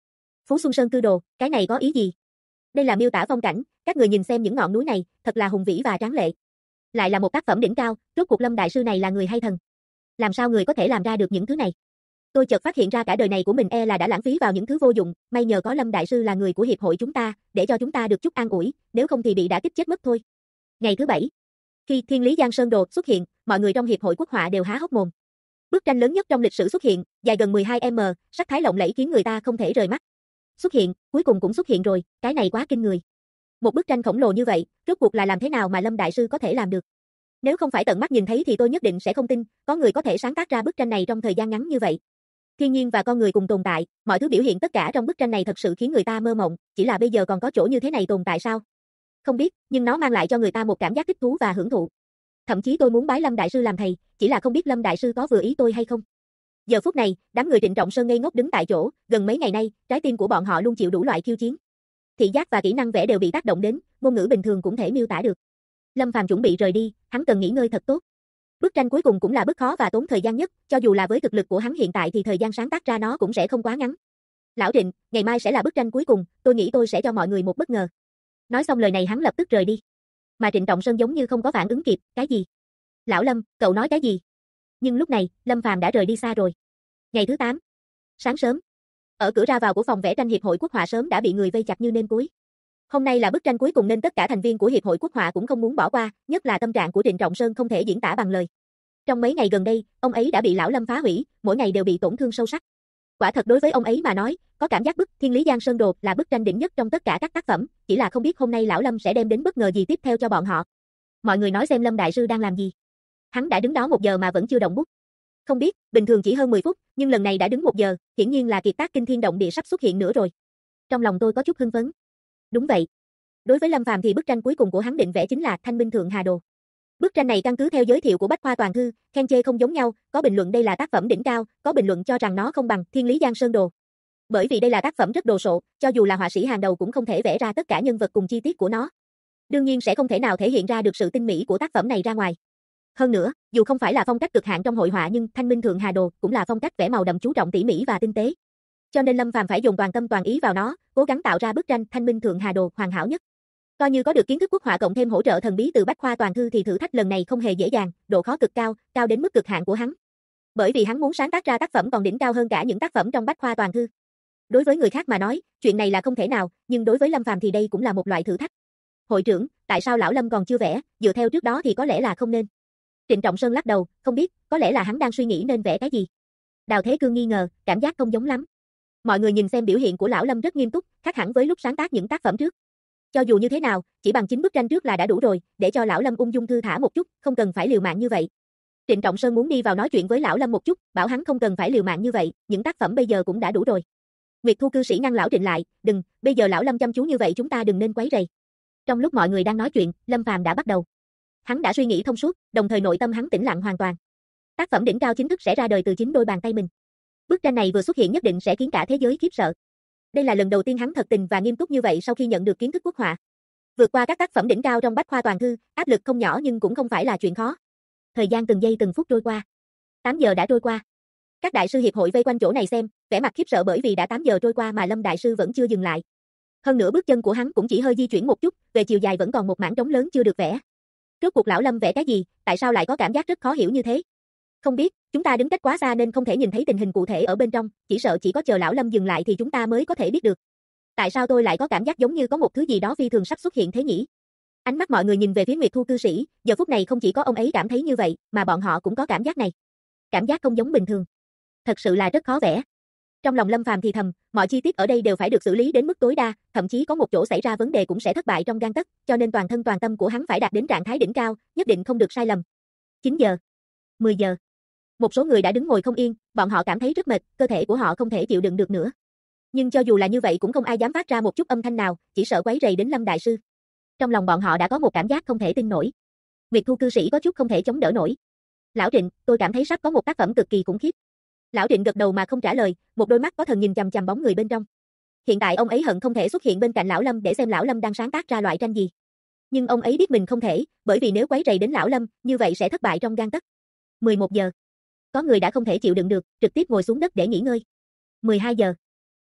S1: Phú Xuân Sơn cư đồ, cái này có ý gì? Đây là miêu tả phong cảnh, các người nhìn xem những ngọn núi này, thật là hùng vĩ và tráng lệ. Lại là một tác phẩm đỉnh cao, rốt cuộc Lâm đại sư này là người hay thần? Làm sao người có thể làm ra được những thứ này? Tôi chợt phát hiện ra cả đời này của mình là đã lãng phí vào những thứ vô dụng, may nhờ có Lâm đại sư là người của hiệp hội chúng ta, để cho chúng ta được chút an ủi, nếu không thì bị đả kích chết mất thôi. Ngày thứ 7. Khi Thiên Lý Giang Sơn Đồ xuất hiện, mọi người trong hiệp hội quốc họa đều há hốc mồm. Bức tranh lớn nhất trong lịch sử xuất hiện, dài gần 12m, sắc thái lộng lẫy khiến người ta không thể rời mắt. Xuất hiện, cuối cùng cũng xuất hiện rồi, cái này quá kinh người. Một bức tranh khổng lồ như vậy, rốt cuộc là làm thế nào mà Lâm đại sư có thể làm được? Nếu không phải tận mắt nhìn thấy thì tôi nhất định sẽ không tin, có người có thể sáng tác ra bức tranh này trong thời gian ngắn như vậy. Thiên nhiên và con người cùng tồn tại, mọi thứ biểu hiện tất cả trong bức tranh này thật sự khiến người ta mơ mộng, chỉ là bây giờ còn có chỗ như thế này tồn tại sao? Không biết, nhưng nó mang lại cho người ta một cảm giác thích thú và hưởng thụ. Thậm chí tôi muốn bái Lâm đại sư làm thầy, chỉ là không biết Lâm đại sư có vừa ý tôi hay không. Giờ phút này, đám người Trịnh Trọng Sơn ngây ngốc đứng tại chỗ, gần mấy ngày nay, trái tim của bọn họ luôn chịu đủ loại khiêu chiến. Thị giác và kỹ năng vẽ đều bị tác động đến, ngôn ngữ bình thường cũng thể miêu tả được. Lâm Phàm chuẩn bị rời đi, hắn cần nghỉ ngơi thật tốt. Bức tranh cuối cùng cũng là bức khó và tốn thời gian nhất, cho dù là với thực lực của hắn hiện tại thì thời gian sáng tác ra nó cũng sẽ không quá ngắn. Lão Trịnh, ngày mai sẽ là bức tranh cuối cùng, tôi nghĩ tôi sẽ cho mọi người một bất ngờ. Nói xong lời này hắn lập tức rời đi. Mà Trịnh Trọng Sơn giống như không có phản ứng kịp, cái gì? Lão Lâm, cậu nói cái gì? Nhưng lúc này, Lâm Phàm đã rời đi xa rồi. Ngày thứ 8. Sáng sớm. Ở cửa ra vào của phòng vẽ tranh hiệp hội quốc họa sớm đã bị người vây chặt như nêm cối. Hôm nay là bức tranh cuối cùng nên tất cả thành viên của hiệp hội quốc họa cũng không muốn bỏ qua, nhất là tâm trạng của Trịnh Trọng Sơn không thể diễn tả bằng lời. Trong mấy ngày gần đây, ông ấy đã bị lão Lâm phá hủy, mỗi ngày đều bị tổn thương sâu sắc. Quả thật đối với ông ấy mà nói, có cảm giác bức Thiên Lý Giang Sơn Đồ là bức tranh đỉnh nhất trong tất cả các tác phẩm, chỉ là không biết hôm nay lão Lâm sẽ đem đến bất ngờ gì tiếp theo cho bọn họ. Mọi người nói xem Lâm đại sư đang làm gì. Hắn đã đứng đó 1 giờ mà vẫn chưa động bút. Không biết, bình thường chỉ hơn 10 phút, nhưng lần này đã đứng 1 giờ, hiển nhiên là kiệt tác kinh thiên động địa sắp xuất hiện nữa rồi. Trong lòng tôi có chút hưng phấn. Đúng vậy. Đối với Lâm Phàm thì bức tranh cuối cùng của hắn định vẽ chính là Thanh Minh Thượng Hà Đồ. Bức tranh này căn cứ theo giới thiệu của Bách Khoa Toàn Thư, khen chê không giống nhau, có bình luận đây là tác phẩm đỉnh cao, có bình luận cho rằng nó không bằng Thiên Lý Giang Sơn Đồ. Bởi vì đây là tác phẩm rất đồ sộ, cho dù là họa sĩ hàng đầu cũng không thể vẽ ra tất cả nhân vật cùng chi tiết của nó. Đương nhiên sẽ không thể nào thể hiện ra được sự tinh mỹ của tác phẩm này ra ngoài. Hơn nữa, dù không phải là phong cách cực hạn trong hội họa nhưng Thanh Minh Thượng Hà Đồ cũng là phong cách vẽ màu đậm chú trọng tỉ mỉ và tinh tế. Cho nên Lâm Phàm phải dùng toàn tâm toàn ý vào nó, cố gắng tạo ra bức tranh Thanh Minh Thượng Hà Đồ hoàn hảo nhất. Coi như có được kiến thức quốc họa cộng thêm hỗ trợ thần bí từ Bách Khoa Toàn Thư thì thử thách lần này không hề dễ dàng, độ khó cực cao, cao đến mức cực hạn của hắn. Bởi vì hắn muốn sáng tác ra tác phẩm còn đỉnh cao hơn cả những tác phẩm trong Bách Khoa Toàn Thư. Đối với người khác mà nói, chuyện này là không thể nào, nhưng đối với Lâm Phàm thì đây cũng là một loại thử thách. Hội trưởng, tại sao lão Lâm còn chưa vẽ, dựa theo trước đó thì có lẽ là không nên. Trịnh Trọng Sơn lắc đầu, không biết, có lẽ là hắn đang suy nghĩ nên vẽ cái gì. Đào Thế Cương nghi ngờ, cảm giác không giống lắm. Mọi người nhìn xem biểu hiện của lão Lâm rất nghiêm túc, khác hẳn với lúc sáng tác những tác phẩm trước. Cho dù như thế nào, chỉ bằng 9 bức tranh trước là đã đủ rồi, để cho lão Lâm ung dung thư thả một chút, không cần phải liều mạng như vậy. Trịnh Trọng Sơn muốn đi vào nói chuyện với lão Lâm một chút, bảo hắn không cần phải liều mạng như vậy, những tác phẩm bây giờ cũng đã đủ rồi. Nguyệt Thu cư sĩ ngăn lão Trịnh lại, đừng, bây giờ lão Lâm chăm chú như vậy chúng ta đừng nên quấy rầy. Trong lúc mọi người đang nói chuyện, Lâm Phàm đã bắt đầu. Hắn đã suy nghĩ thông suốt, đồng thời nội tâm hắn tĩnh lặng hoàn toàn. Tác phẩm đỉnh cao chính thức sẽ ra đời từ chính đôi bàn tay mình. Bức tranh này vừa xuất hiện nhất định sẽ khiến cả thế giới khiếp sợ. Đây là lần đầu tiên hắn thật tình và nghiêm túc như vậy sau khi nhận được kiến thức quốc họa. Vượt qua các tác phẩm đỉnh cao trong Bách Khoa Toàn Thư, áp lực không nhỏ nhưng cũng không phải là chuyện khó. Thời gian từng giây từng phút trôi qua. 8 giờ đã trôi qua. Các đại sư hiệp hội vây quanh chỗ này xem, vẻ mặt khiếp sợ bởi vì đã 8 giờ trôi qua mà Lâm đại sư vẫn chưa dừng lại. Hơn nữa bước chân của hắn cũng chỉ hơi di chuyển một chút, về chiều dài vẫn còn một mảng trống lớn chưa được vẽ. Rốt cuộc lão Lâm vẽ cái gì, tại sao lại có cảm giác rất khó hiểu như thế? Không biết, chúng ta đứng cách quá xa nên không thể nhìn thấy tình hình cụ thể ở bên trong, chỉ sợ chỉ có chờ lão Lâm dừng lại thì chúng ta mới có thể biết được. Tại sao tôi lại có cảm giác giống như có một thứ gì đó phi thường sắp xuất hiện thế nhỉ? Ánh mắt mọi người nhìn về phía Nguyệt Thu cư sĩ, giờ phút này không chỉ có ông ấy cảm thấy như vậy, mà bọn họ cũng có cảm giác này. Cảm giác không giống bình thường. Thật sự là rất khó vẽ. Trong lòng Lâm Phàm thì thầm, mọi chi tiết ở đây đều phải được xử lý đến mức tối đa, thậm chí có một chỗ xảy ra vấn đề cũng sẽ thất bại trong gang tấc, cho nên toàn thân toàn tâm của hắn phải đạt đến trạng thái đỉnh cao, nhất định không được sai lầm. 9 giờ, 10 giờ. Một số người đã đứng ngồi không yên, bọn họ cảm thấy rất mệt, cơ thể của họ không thể chịu đựng được nữa. Nhưng cho dù là như vậy cũng không ai dám phát ra một chút âm thanh nào, chỉ sợ quấy rầy đến Lâm đại sư. Trong lòng bọn họ đã có một cảm giác không thể tin nổi. Nguyệt Thu cư sĩ có chút không thể chống đỡ nổi. Lão Trịnh, tôi cảm thấy sắp có một tác phẩm cực kỳ khủng khiếp. Lão Trịnh gật đầu mà không trả lời, một đôi mắt có thần nhìn chằm chằm bóng người bên trong. Hiện tại ông ấy hận không thể xuất hiện bên cạnh lão Lâm để xem lão Lâm đang sáng tác ra loại tranh gì. Nhưng ông ấy biết mình không thể, bởi vì nếu quấy rầy đến lão Lâm, như vậy sẽ thất bại trong gang tấc. 11 giờ. Có người đã không thể chịu đựng được, trực tiếp ngồi xuống đất để nghỉ ngơi. 12 giờ.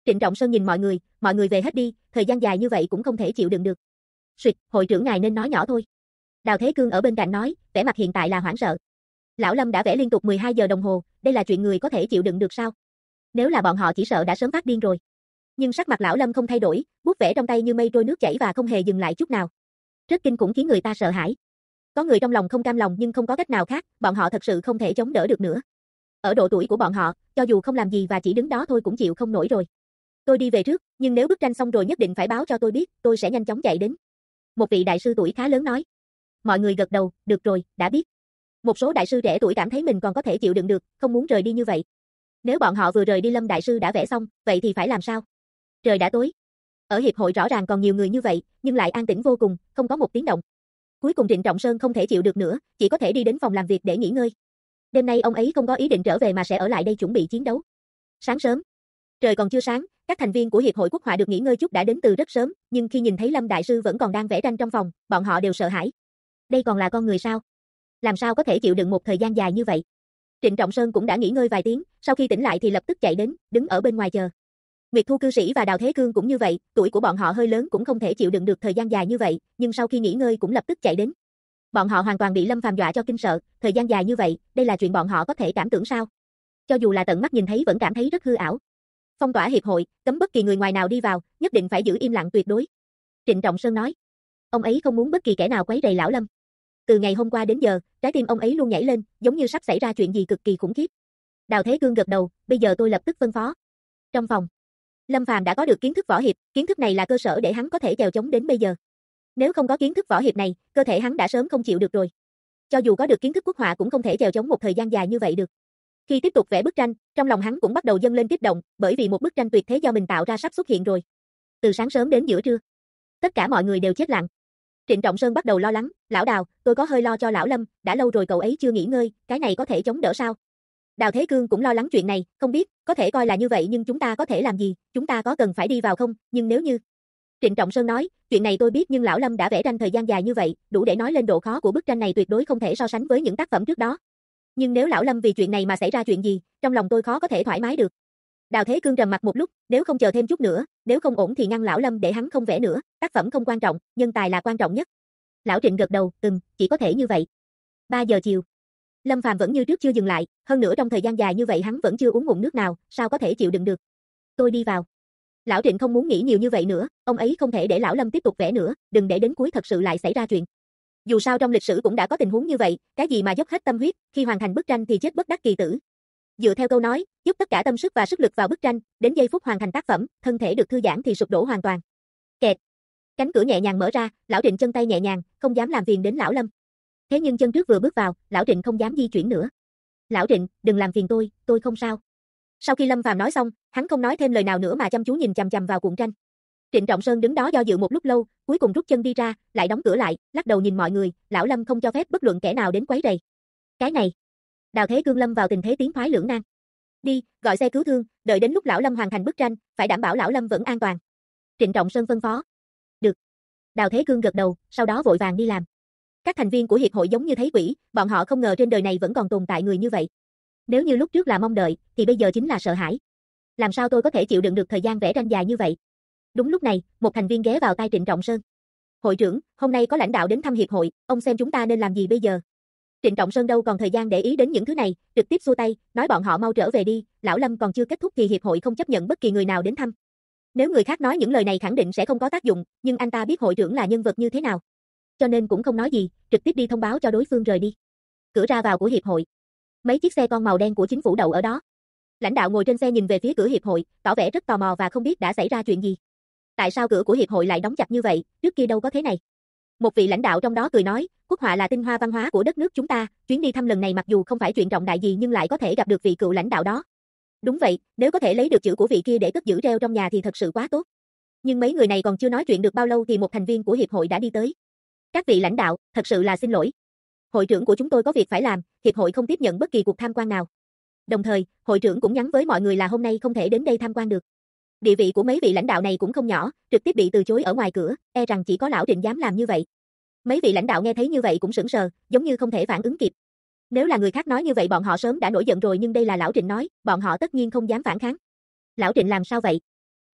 S1: Trịnh Trọng Sơn nhìn mọi người về hết đi, thời gian dài như vậy cũng không thể chịu đựng được. Suyệt, hội trưởng ngài nên nói nhỏ thôi. Đào Thế Cương ở bên cạnh nói, vẻ mặt hiện tại là hoảng sợ. Lão Lâm đã vẽ liên tục 12 giờ đồng hồ, đây là chuyện người có thể chịu đựng được sao? Nếu là bọn họ chỉ sợ đã sớm phát điên rồi. Nhưng sắc mặt lão Lâm không thay đổi, bút vẽ trong tay như mây trôi nước chảy và không hề dừng lại chút nào. Rất kinh khủng khiến người ta sợ hãi. Có người trong lòng không cam lòng nhưng không có cách nào khác, bọn họ thật sự không thể chống đỡ được nữa. Ở độ tuổi của bọn họ, cho dù không làm gì và chỉ đứng đó thôi cũng chịu không nổi rồi. Tôi đi về trước, nhưng nếu bức tranh xong rồi nhất định phải báo cho tôi biết, tôi sẽ nhanh chóng chạy đến. Một vị đại sư tuổi khá lớn nói. Mọi người gật đầu, được rồi, đã biết. Một số đại sư trẻ tuổi cảm thấy mình còn có thể chịu đựng được, không muốn rời đi như vậy. Nếu bọn họ vừa rời đi Lâm đại sư đã vẽ xong, vậy thì phải làm sao? Trời đã tối. Ở hiệp hội rõ ràng còn nhiều người như vậy, nhưng lại an tĩnh vô cùng, không có một tiếng động. Cuối cùng Trịnh Trọng Sơn không thể chịu được nữa, chỉ có thể đi đến phòng làm việc để nghỉ ngơi. Đêm nay ông ấy không có ý định trở về mà sẽ ở lại đây chuẩn bị chiến đấu. Sáng sớm, trời còn chưa sáng, các thành viên của hiệp hội quốc họa được nghỉ ngơi chút đã đến từ rất sớm, nhưng khi nhìn thấy Lâm đại sư vẫn còn đang vẽ tranh trong phòng, bọn họ đều sợ hãi. Đây còn là con người sao? Làm sao có thể chịu đựng một thời gian dài như vậy? Trịnh Trọng Sơn cũng đã nghỉ ngơi vài tiếng, sau khi tỉnh lại thì lập tức chạy đến, đứng ở bên ngoài chờ. Nguyệt Thu cư sĩ và Đào Thế Cương cũng như vậy, tuổi của bọn họ hơi lớn cũng không thể chịu đựng được thời gian dài như vậy, nhưng sau khi nghỉ ngơi cũng lập tức chạy đến. Bọn họ hoàn toàn bị Lâm Phàm dọa cho kinh sợ, thời gian dài như vậy, đây là chuyện bọn họ có thể cảm tưởng sao? Cho dù là tận mắt nhìn thấy vẫn cảm thấy rất hư ảo. Phong tỏa hiệp hội, cấm bất kỳ người ngoài nào đi vào, nhất định phải giữ im lặng tuyệt đối. Trịnh Trọng Sơn nói. Ông ấy không muốn bất kỳ kẻ nào quấy rầy lão Lâm. Từ ngày hôm qua đến giờ, trái tim ông ấy luôn nhảy lên, giống như sắp xảy ra chuyện gì cực kỳ khủng khiếp. Đào Thế Cương gật đầu, bây giờ tôi lập tức phân phó. Trong phòng, Lâm Phàm đã có được kiến thức võ hiệp, kiến thức này là cơ sở để hắn có thể chèo chống đến bây giờ. Nếu không có kiến thức võ hiệp này, cơ thể hắn đã sớm không chịu được rồi. Cho dù có được kiến thức quốc họa cũng không thể chèo chống một thời gian dài như vậy được. Khi tiếp tục vẽ bức tranh, trong lòng hắn cũng bắt đầu dâng lên kích động, bởi vì một bức tranh tuyệt thế do mình tạo ra sắp xuất hiện rồi. Từ sáng sớm đến giữa trưa, tất cả mọi người đều chết lặng. Trịnh Trọng Sơn bắt đầu lo lắng, lão Đào, tôi có hơi lo cho lão Lâm, đã lâu rồi cậu ấy chưa nghỉ ngơi, cái này có thể chống đỡ sao? Đào Thế Cương cũng lo lắng chuyện này, không biết, có thể coi là như vậy nhưng chúng ta có thể làm gì, chúng ta có cần phải đi vào không, nhưng nếu như... Trịnh Trọng Sơn nói, chuyện này tôi biết nhưng lão Lâm đã vẽ tranh thời gian dài như vậy, đủ để nói lên độ khó của bức tranh này tuyệt đối không thể so sánh với những tác phẩm trước đó. Nhưng nếu lão Lâm vì chuyện này mà xảy ra chuyện gì, trong lòng tôi khó có thể thoải mái được. Đào Thế Cương trầm mặt một lúc, nếu không chờ thêm chút nữa, nếu không ổn thì ngăn lão Lâm để hắn không vẽ nữa, tác phẩm không quan trọng, nhân tài là quan trọng nhất. Lão Trịnh gật đầu, chỉ có thể như vậy. 3 giờ chiều. Lâm Phàm vẫn như trước chưa dừng lại, hơn nữa trong thời gian dài như vậy hắn vẫn chưa uống ngụm nước nào, sao có thể chịu đựng được. Tôi đi vào. Lão Trịnh không muốn nghĩ nhiều như vậy nữa, ông ấy không thể để lão Lâm tiếp tục vẽ nữa, đừng để đến cuối thật sự lại xảy ra chuyện. Dù sao trong lịch sử cũng đã có tình huống như vậy, cái gì mà dốc hết tâm huyết, khi hoàn thành bức tranh thì chết bất đắc kỳ tử. Dựa theo câu nói, dốc tất cả tâm sức và sức lực vào bức tranh, đến giây phút hoàn thành tác phẩm, thân thể được thư giãn thì sụp đổ hoàn toàn. Kẹt. Cánh cửa nhẹ nhàng mở ra, lão Trịnh chân tay nhẹ nhàng, không dám làm phiền đến lão Lâm. Thế nhưng chân trước vừa bước vào, lão Trịnh không dám di chuyển nữa. Lão Trịnh, đừng làm phiền tôi không sao. Sau khi Lâm Phàm nói xong, hắn không nói thêm lời nào nữa mà chăm chú nhìn chằm chằm vào cuộn tranh. Trịnh Trọng Sơn đứng đó do dự một lúc lâu, cuối cùng rút chân đi ra, lại đóng cửa lại, lắc đầu nhìn mọi người, lão Lâm không cho phép bất luận kẻ nào đến quấy rầy. Cái này. Đào Thế Cương lâm vào tình thế tiến thoái lưỡng nan. Đi, gọi xe cứu thương, đợi đến lúc lão Lâm hoàn thành bức tranh, phải đảm bảo lão Lâm vẫn an toàn. Trịnh Trọng Sơn phân phó. Được. Đào Thế Cương gật đầu, sau đó vội vàng đi làm. Các thành viên của hiệp hội giống như thấy quỷ, bọn họ không ngờ trên đời này vẫn còn tồn tại người như vậy. Nếu như lúc trước là mong đợi, thì bây giờ chính là sợ hãi. Làm sao tôi có thể chịu đựng được thời gian vẽ tranh dài như vậy? Đúng lúc này, một thành viên ghé vào tai Trịnh Trọng Sơn. Hội trưởng, hôm nay có lãnh đạo đến thăm hiệp hội, ông xem chúng ta nên làm gì bây giờ? Trịnh Trọng Sơn đâu còn thời gian để ý đến những thứ này, trực tiếp xua tay, nói bọn họ mau trở về đi, lão Lâm còn chưa kết thúc thì hiệp hội không chấp nhận bất kỳ người nào đến thăm. Nếu người khác nói những lời này khẳng định sẽ không có tác dụng, nhưng anh ta biết hội trưởng là nhân vật như thế nào. Cho nên cũng không nói gì, trực tiếp đi thông báo cho đối phương rời đi. Cửa ra vào của hiệp hội. Mấy chiếc xe con màu đen của chính phủ đậu ở đó. Lãnh đạo ngồi trên xe nhìn về phía cửa hiệp hội, tỏ vẻ rất tò mò và không biết đã xảy ra chuyện gì. Tại sao cửa của hiệp hội lại đóng chặt như vậy, trước kia đâu có thế này. Một vị lãnh đạo trong đó cười nói, quốc họa là tinh hoa văn hóa của đất nước chúng ta, chuyến đi thăm lần này mặc dù không phải chuyện trọng đại gì nhưng lại có thể gặp được vị cựu lãnh đạo đó. Đúng vậy, nếu có thể lấy được chữ của vị kia để cất giữ treo trong nhà thì thật sự quá tốt. Nhưng mấy người này còn chưa nói chuyện được bao lâu thì một thành viên của hiệp hội đã đi tới. Các vị lãnh đạo, thật sự là xin lỗi. Hội trưởng của chúng tôi có việc phải làm, hiệp hội không tiếp nhận bất kỳ cuộc tham quan nào. Đồng thời, hội trưởng cũng nhắn với mọi người là hôm nay không thể đến đây tham quan được. Địa vị của mấy vị lãnh đạo này cũng không nhỏ, trực tiếp bị từ chối ở ngoài cửa, e rằng chỉ có lão Trịnh dám làm như vậy. Mấy vị lãnh đạo nghe thấy như vậy cũng sững sờ, giống như không thể phản ứng kịp. Nếu là người khác nói như vậy bọn họ sớm đã nổi giận rồi nhưng đây là lão Trịnh nói, bọn họ tất nhiên không dám phản kháng. Lão Trịnh làm sao vậy?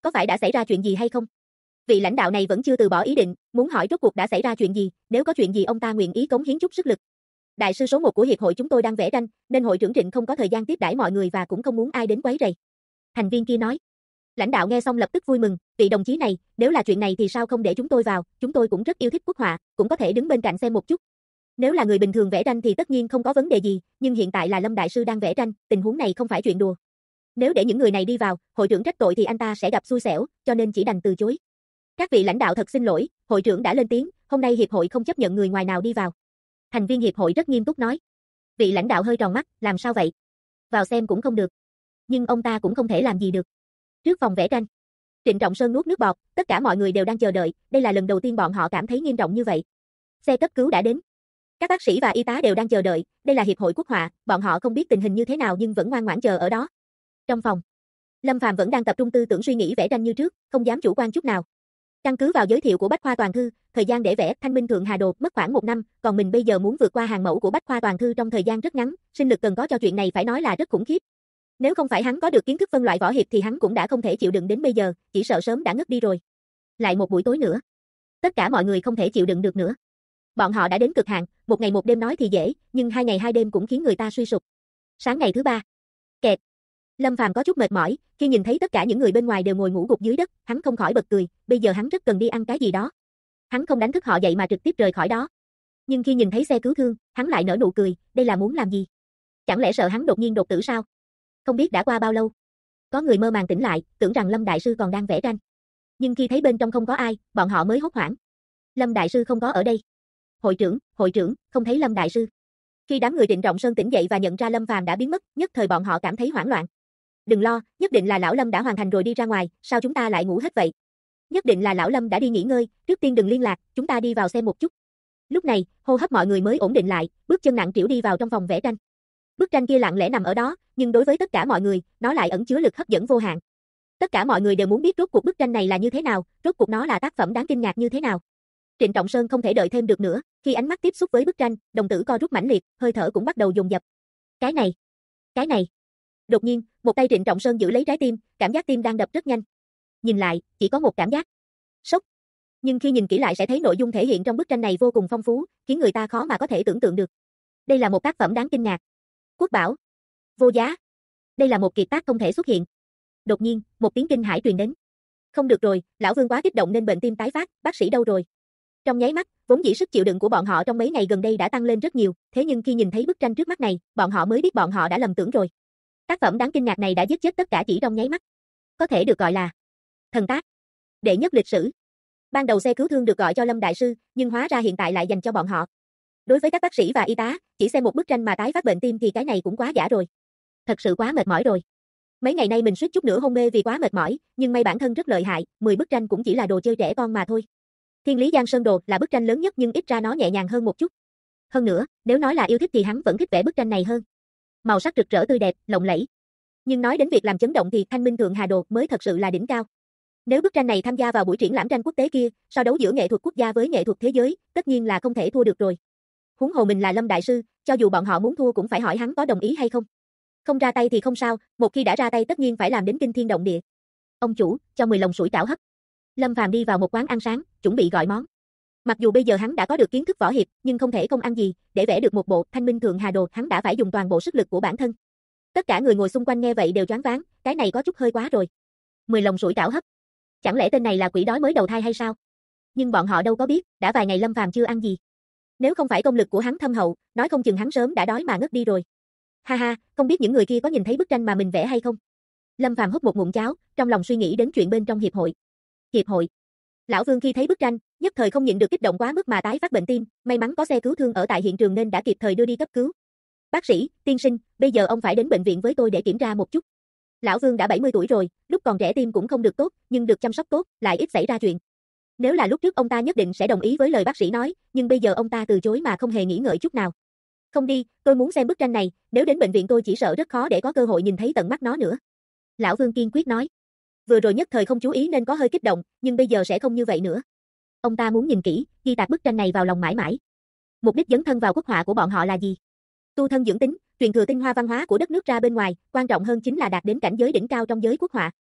S1: có phải đã xảy ra chuyện gì hay không? Vị lãnh đạo này vẫn chưa từ bỏ ý định, muốn hỏi rốt cuộc đã xảy ra chuyện gì, nếu có chuyện gì ông ta nguyện ý cống hiến chút sức lực. Đại sư số 1 của hiệp hội chúng tôi đang vẽ tranh, nên hội trưởng Trịnh không có thời gian tiếp đãi mọi người và cũng không muốn ai đến quấy rầy. Thành viên kia nói. Lãnh đạo nghe xong lập tức vui mừng, vị đồng chí này, nếu là chuyện này thì sao không để chúng tôi vào, chúng tôi cũng rất yêu thích quốc họa, cũng có thể đứng bên cạnh xem một chút. Nếu là người bình thường vẽ tranh thì tất nhiên không có vấn đề gì, nhưng hiện tại là Lâm đại sư đang vẽ tranh, tình huống này không phải chuyện đùa. Nếu để những người này đi vào, hội trưởng trách tội thì anh ta sẽ gặp xui xẻo, cho nên chỉ đành từ chối. Các vị lãnh đạo thật xin lỗi, hội trưởng đã lên tiếng, hôm nay hiệp hội không chấp nhận người ngoài nào đi vào. Thành viên hiệp hội rất nghiêm túc nói. Vị lãnh đạo hơi tròn mắt, làm sao vậy? Vào xem cũng không được. Nhưng ông ta cũng không thể làm gì được. Trước phòng vẽ tranh, Trịnh Trọng Sơn nuốt nước bọt, tất cả mọi người đều đang chờ đợi, đây là lần đầu tiên bọn họ cảm thấy nghiêm trọng như vậy. Xe cấp cứu đã đến. Các bác sĩ và y tá đều đang chờ đợi, đây là hiệp hội quốc họa, bọn họ không biết tình hình như thế nào nhưng vẫn ngoan ngoãn chờ ở đó. Trong phòng, Lâm Phàm vẫn đang tập trung tư tưởng suy nghĩ vẽ tranh như trước, không dám chủ quan chút nào. Căn cứ vào giới thiệu của Bách Khoa Toàn Thư, thời gian để vẽ Thanh Minh Thượng Hà Đồ mất khoảng 1 năm, còn mình bây giờ muốn vượt qua hàng mẫu của Bách Khoa Toàn Thư trong thời gian rất ngắn, sinh lực cần có cho chuyện này phải nói là rất khủng khiếp. Nếu không phải hắn có được kiến thức phân loại võ hiệp thì hắn cũng đã không thể chịu đựng đến bây giờ, chỉ sợ sớm đã ngất đi rồi. Lại một buổi tối nữa. Tất cả mọi người không thể chịu đựng được nữa. Bọn họ đã đến cực hạn, một ngày một đêm nói thì dễ, nhưng 2 ngày 2 đêm cũng khiến người ta suy sụp. Sáng ngày thứ 3. Kẹt. Lâm Phàm có chút mệt mỏi, khi nhìn thấy tất cả những người bên ngoài đều ngồi ngủ gục dưới đất, hắn không khỏi bật cười, bây giờ hắn rất cần đi ăn cái gì đó. Hắn không đánh thức họ dậy mà trực tiếp rời khỏi đó. Nhưng khi nhìn thấy xe cứu thương, hắn lại nở nụ cười, đây là muốn làm gì? Chẳng lẽ sợ hắn đột nhiên đột tử sao? Không biết đã qua bao lâu. Có người mơ màng tỉnh lại, tưởng rằng Lâm đại sư còn đang vẽ tranh. Nhưng khi thấy bên trong không có ai, bọn họ mới hốt hoảng. Lâm đại sư không có ở đây. Hội trưởng, không thấy Lâm đại sư. Khi đám người Trịnh Trọng Sơn tỉnh dậy và nhận ra Lâm Phàm đã biến mất, nhất thời bọn họ cảm thấy hoảng loạn. Đừng lo, nhất định là lão Lâm đã hoàn thành rồi đi ra ngoài, sao chúng ta lại ngủ hết vậy? Nhất định là lão Lâm đã đi nghỉ ngơi, trước tiên đừng liên lạc, chúng ta đi vào xem một chút. Lúc này, hô hấp mọi người mới ổn định lại, bước chân nặng trĩu đi vào trong phòng vẽ tranh. Bức tranh kia lặng lẽ nằm ở đó, nhưng đối với tất cả mọi người, nó lại ẩn chứa lực hấp dẫn vô hạn. Tất cả mọi người đều muốn biết rốt cuộc bức tranh này là như thế nào, rốt cuộc nó là tác phẩm đáng kinh ngạc như thế nào. Trịnh Trọng Sơn không thể đợi thêm được nữa, khi ánh mắt tiếp xúc với bức tranh, đồng tử co rút mãnh liệt, hơi thở cũng bắt đầu dồn dập. Cái này. Đột nhiên, một tay Trịnh Trọng Sơn giữ lấy trái tim, cảm giác tim đang đập rất nhanh. Nhìn lại, chỉ có một cảm giác sốc. Nhưng khi nhìn kỹ lại sẽ thấy nội dung thể hiện trong bức tranh này vô cùng phong phú, khiến người ta khó mà có thể tưởng tượng được. Đây là một tác phẩm đáng kinh ngạc. Quốc bảo. Vô giá. Đây là một kiệt tác không thể xuất hiện. Đột nhiên, một tiếng kinh hãi truyền đến. Không được rồi, lão Vương quá kích động nên bệnh tim tái phát, bác sĩ đâu rồi? Trong nháy mắt, vốn dĩ sức chịu đựng của bọn họ trong mấy ngày gần đây đã tăng lên rất nhiều, thế nhưng khi nhìn thấy bức tranh trước mắt này, bọn họ mới biết bọn họ đã lầm tưởng rồi. Tác phẩm đáng kinh ngạc này đã giết chết tất cả chỉ trong nháy mắt. Có thể được gọi là thần tác đệ nhất lịch sử. Ban đầu xe cứu thương được gọi cho Lâm đại sư, nhưng hóa ra hiện tại lại dành cho bọn họ. Đối với các bác sĩ và y tá, chỉ xem một bức tranh mà tái phát bệnh tim thì cái này cũng quá giả rồi. Thật sự quá mệt mỏi rồi. Mấy ngày nay mình suýt chút nữa hôn mê vì quá mệt mỏi, nhưng may bản thân rất lợi hại, 10 bức tranh cũng chỉ là đồ chơi trẻ con mà thôi. Thiên Lý Giang Sơn Đồ là bức tranh lớn nhất nhưng ít ra nó nhẹ nhàng hơn một chút. Hơn nữa, nếu nói là yêu thích thì hắn vẫn thích vẽ bức tranh này hơn. Màu sắc rực rỡ tươi đẹp, lộng lẫy. Nhưng nói đến việc làm chấn động thì Thanh Minh Thượng Hà Đồ mới thật sự là đỉnh cao. Nếu bức tranh này tham gia vào buổi triển lãm tranh quốc tế kia, so đấu giữa nghệ thuật quốc gia với nghệ thuật thế giới, tất nhiên là không thể thua được rồi. Huống hồ mình là Lâm đại sư, cho dù bọn họ muốn thua cũng phải hỏi hắn có đồng ý hay không. Không ra tay thì không sao, một khi đã ra tay tất nhiên phải làm đến kinh thiên động địa. Ông chủ, cho 10 lồng sủi cảo hấp. Lâm Phàm đi vào một quán ăn sáng, chuẩn bị gọi món. Mặc dù bây giờ hắn đã có được kiến thức võ hiệp, nhưng không thể không ăn gì, để vẽ được một bộ Thanh Minh Thượng Hà Đồ, hắn đã phải dùng toàn bộ sức lực của bản thân. Tất cả người ngồi xung quanh nghe vậy đều choáng váng, cái này có chút hơi quá rồi. 10 lồng sủi cảo hấp. Chẳng lẽ tên này là quỷ đói mới đầu thai hay sao? Nhưng bọn họ đâu có biết, đã vài ngày Lâm Phàm chưa ăn gì. Nếu không phải công lực của hắn thâm hậu, nói không chừng hắn sớm đã đói mà ngất đi rồi. Ha ha, không biết những người kia có nhìn thấy bức tranh mà mình vẽ hay không? Lâm Phàm húp một ngụm cháo, trong lòng suy nghĩ đến chuyện bên trong hiệp hội. Hiệp hội. Lão Vương khi thấy bức tranh, nhất thời không nhịn được kích động quá mức mà tái phát bệnh tim, may mắn có xe cứu thương ở tại hiện trường nên đã kịp thời đưa đi cấp cứu. Bác sĩ, tiên sinh, bây giờ ông phải đến bệnh viện với tôi để kiểm tra một chút. Lão Vương đã 70 tuổi rồi, lúc còn trẻ tim cũng không được tốt, nhưng được chăm sóc tốt, lại ít xảy ra chuyện. Nếu là lúc trước ông ta nhất định sẽ đồng ý với lời bác sĩ nói, nhưng bây giờ ông ta từ chối mà không hề nghĩ ngợi chút nào. Không đi, tôi muốn xem bức tranh này, nếu đến bệnh viện tôi chỉ sợ rất khó để có cơ hội nhìn thấy tận mắt nó nữa. Lão Vương kiên quyết nói. Vừa rồi nhất thời không chú ý nên có hơi kích động, nhưng bây giờ sẽ không như vậy nữa. Ông ta muốn nhìn kỹ, ghi tạc bức tranh này vào lòng mãi mãi. Mục đích dấn thân vào quốc họa của bọn họ là gì? Tu thân dưỡng tính, truyền thừa tinh hoa văn hóa của đất nước ra bên ngoài, quan trọng hơn chính là đạt đến cảnh giới đỉnh cao trong giới quốc họa.